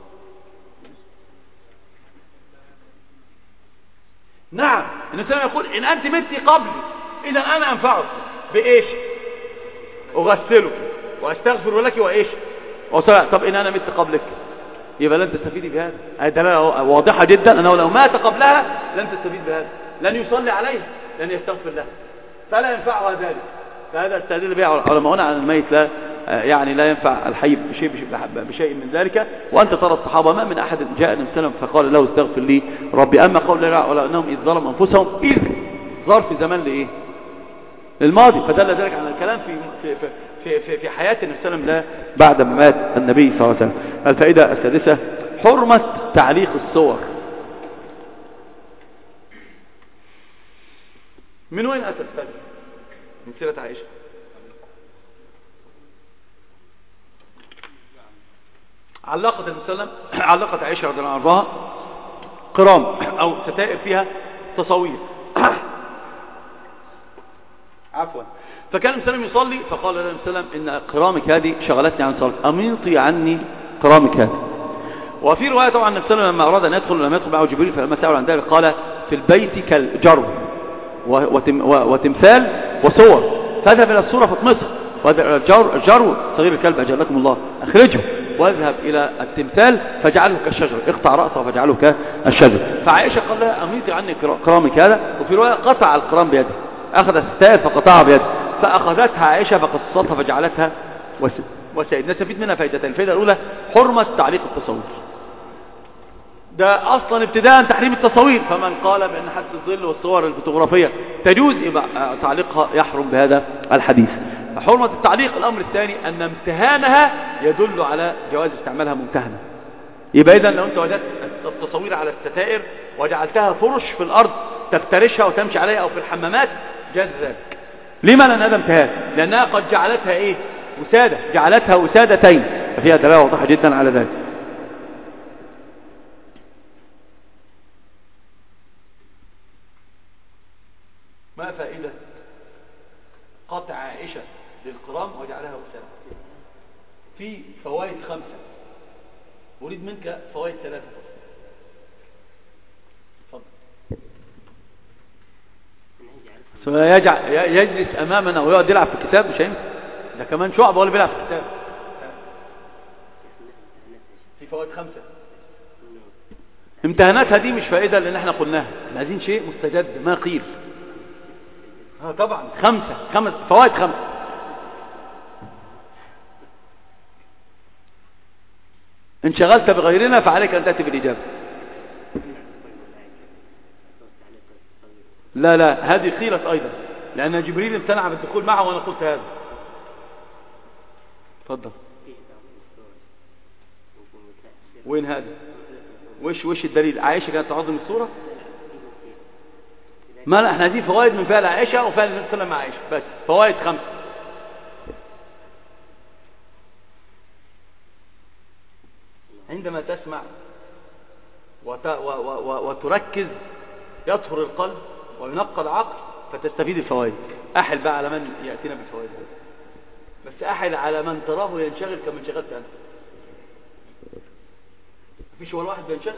نعم، الإنسان يقول إن أنت متي قبلي إذا أنا أنفعك بإيش؟ أغسلك وأستغفر لك وإيش؟ وصلاة. طب إن أنا مت قبلك يبقى لن تستفيدي بهذا. هذه دلالة واضحة جدا أنه لو مات قبلها لن تستفيد بهذا، لن يصلي عليه، لن يستغفر له، فلا ينفعها ذلك. فهذا استدل به علماؤنا على الميت لا يعني لا ينفع الحي بشيء بشيء من ذلك. وأنت ترى الصحابة ما من أحد جاء النبي صلى الله عليه وسلم فقال له استغفر لي ربي. أما قول لا ولا أنهم إذ ظلموا أنفسهم، إذ ظرف زمان لإيه؟ للماضي، فدل ذلك على الكلام في في في في, في حياة النبي صلى الله عليه وسلم لا بعد ما مات النبي صلى الله عليه وسلم. الفائدة السادسة حرمة تعليق الصور. من وين أتى الفائدة؟ من سيرة عائشة. علقت النبي صلى الله عليه وسلم علقت عائشة رضي الله عنها قرام أو ستائر فيها تصوير عفوا. فكان النبي صلى الله عليه وسلم يصلي فقال له النبي صلى الله عليه وسلم إن قرامك هذه شغلتني عن صلاة، أميطي عني قرامك هذه. وفي رواية طبعا النبي صلى الله عليه وسلم لما أراد أن يدخل لما يدخل معه جبريل فلما سأل عن ذلك قال في البيت كالجرو وتمثال وصور، فاذهب إلى الصورة فاطمسها، واذهب الجرو صغير الكلب أجلكم الله أخرجه، واذهب إلى التمثال فاجعله كالشجر، اقطع رأسه فاجعله كالشجر. فعائشة قال لها أميطي عني قرامك هذا. وفي رواية قطع القرام بيده، أخذ الستائر فقطعها بيده، فأخذتها عائشة فقصتها فجعلتها وسائد. نستفيد منها فائدتين. الفائدة الأولى حرمة تعليق التصوير، ده أصلا ابتداء تحريم التصوير، فمن قال بأن حبس الظل والصور الفوتوغرافية تجوز يبقى تعليقها يحرم بهذا الحديث. حرمة التعليق. الأمر الثاني أن امتهانها يدل على جواز استعمالها ممتهنة. يبقى إذن لو أنت وجدت التصوير على الستائر وجعلتها فرش في الأرض تفترشها وتمشي عليها أو في الحمامات جاز ذلك. لما؟ لأن هذا امتهان، لأنها قد جعلتها إيه؟ وسادة، جعلتها وسادتين، ففيها دلالة واضحة جدا على ذلك. ما فائدة قطع عائشة للقرام وجعلها وسادة؟ في فوائد خمسة، أريد منك فوائد ثلاثة. تفضل. يجع... يجلس أمامنا ويقعد يلعب في الكتاب مش هينفع. ده كمان شعب هو اللي بيلعب في الكتاب. في فوائد خمسة. امتهاناتها دي مش فائدة لأن احنا قلناها، عايزين شيء مستجد ما قيل. اه طبعا خمسة خمس فوائد خمسة. انشغلت بغيرنا فعليك أن تأتي بالإجابة. لا لا هذه قيلت أيضا لأن جبريل امتنع بالدخول معه وأنا قلت هذا. تفضل. وين هذا؟ وش وش الدليل؟ عائشة كانت تعظم الصورة؟ ما لا احنا دي فوائد من فعل عائشة وفعل النبي صلى الله عليه وسلم مع عائشة بس. فوائد خمسة. عندما تسمع وت... و... و... و... وتركز يطهر القلب وينقى العقل فتستفيد الفوائد. أحل بقى على من يأتينا بالفوائد بس أحل على من تراه ينشغل كما انشغلت أنا. مفيش ولا واحد بينشغل.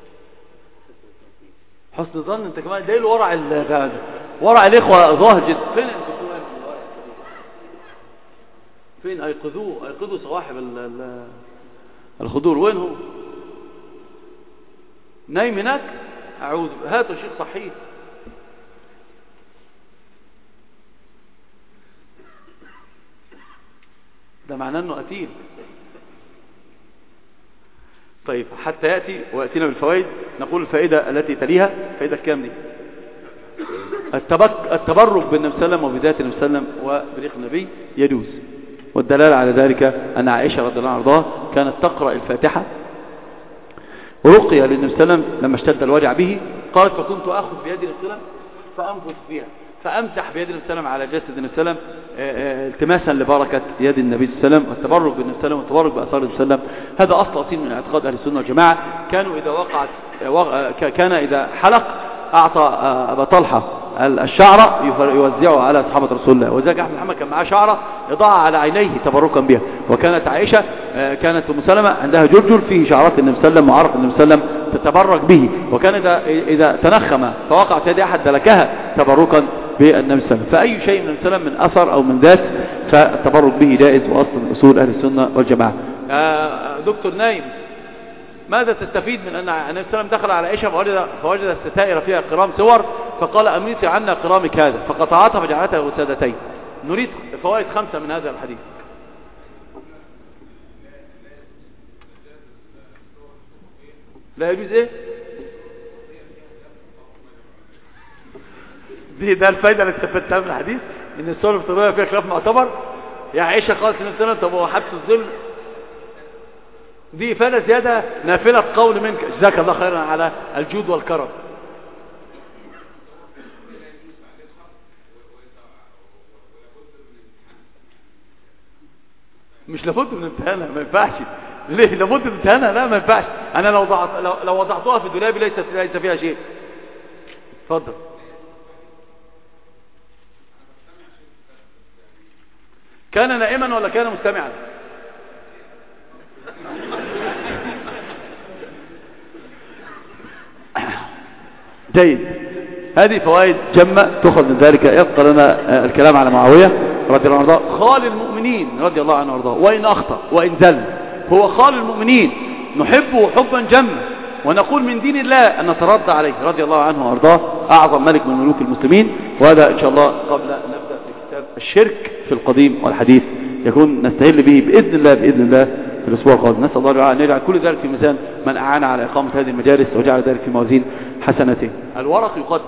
حسن ظن انت كمان ده ورع ال... ورع الإخوة ظاهر جدا. فين فين أيقظوه أيقظوا صواحب ال... ال... الخضور وين هو؟ نايم هناك. أعوذ هاتوا شيء صحيح. ده معناه انه قتيل. طيب حتى يأتي ويأتينا بالفوائد نقول الفائدة التي تليها فائدة كام دي؟ التبك التبرك بالنبي صلى الله عليه وسلم وبذات النبي صلى الله عليه وسلم وبريق النبي يجوز. والدلالة على ذلك أن عائشة رضي الله عنها كانت تقرأ الفاتحة ورقي للنبي صلى الله عليه وسلم لما اشتد الوجع به قالت فكنت أخذ بيد النبي صلى الله عليه وسلم فأنفث فيها فأمسح بيد النبي صلى الله عليه وسلم على جسد النبي صلى الله عليه وسلم التماسا لبركة يد النبي صلى الله عليه وسلم والتبرك بالنبي صلى الله عليه وسلم والتبرك بأثار النبي صلى الله عليه وسلم. هذا أصل أصيل من اعتقاد أهل السنة والجماعة. كانوا إذا وقعت كان إذا حلق أعطى أبا طلحة الشعرة يوزعه على صحابة رسول الله. وذلك أحمد محمد كان معاه شعرة يضعها على عينيه تبركا بها. وكانت عائشة كانت أم سلمة عندها جرجل فيه شعرات النبي صلى الله عليه وسلم وعرق النبي صلى الله عليه وسلم تتبرك به. وكان إذا, إذا تنخم فوقعت يد أحد دلكها تبركا بالنبي صلى الله عليه وسلم. فأي شيء من النبي صلى الله عليه وسلم من أثر أو من ذات فالتبرك به جائز وأصل من أصول أهل السنة والجماعة. دكتور نايم ماذا تستفيد من أن النبي صلى الله عليه وسلم دخل على عائشة فوجد, فوجد الستائر فيها قرام صور فقال أميتي عنا قرامك هذا فقطعتها فجعلتها وسادتين. نريد فوائد خمسة من هذا الحديث. لا يجوز ايه دي ده الفايدة اللي استفدتها من الحديث ان الصور الفطرية فيها خلاف معتبر. يا عائشة قالت للنبي صلى الله عليه وسلم طب هو حبس الذل دي إفادة زيادة نافلة قول منك جزاك الله خيرا على الجود والكرم. مش لابد من امتهانها ما ينفعش. ليه لابد من امتهانها؟ لا ما ينفعش. انا لو وضعت لو, لو وضعتها في الدولاب ليس ليس فيها شيء. اتفضل. كان نائما ولا كان مستمعا؟ جيد. هذه فوائد جمة تأخذ من ذلك. يبقى لنا الكلام على معاوية رضي الله عنه خال المؤمنين رضي الله عنه وارضاه وإن أخطأ وإن زل هو خال المؤمنين نحبه حبا جما ونقول من دين الله أن نترضى عليه رضي الله عنه وارضاه أعظم ملك من ملوك المسلمين. وهذا إن شاء الله قبل أن نبدأ في كتاب الشرك في القديم والحديث يكون نستهل به بإذن الله بإذن الله في الأسبوع القادم. نسأل الله أن يجعل كل ذلك في ميزان من أعان على إقامة هذه المجالس وجعل ذلك في موازين حسناته. الورق يقدم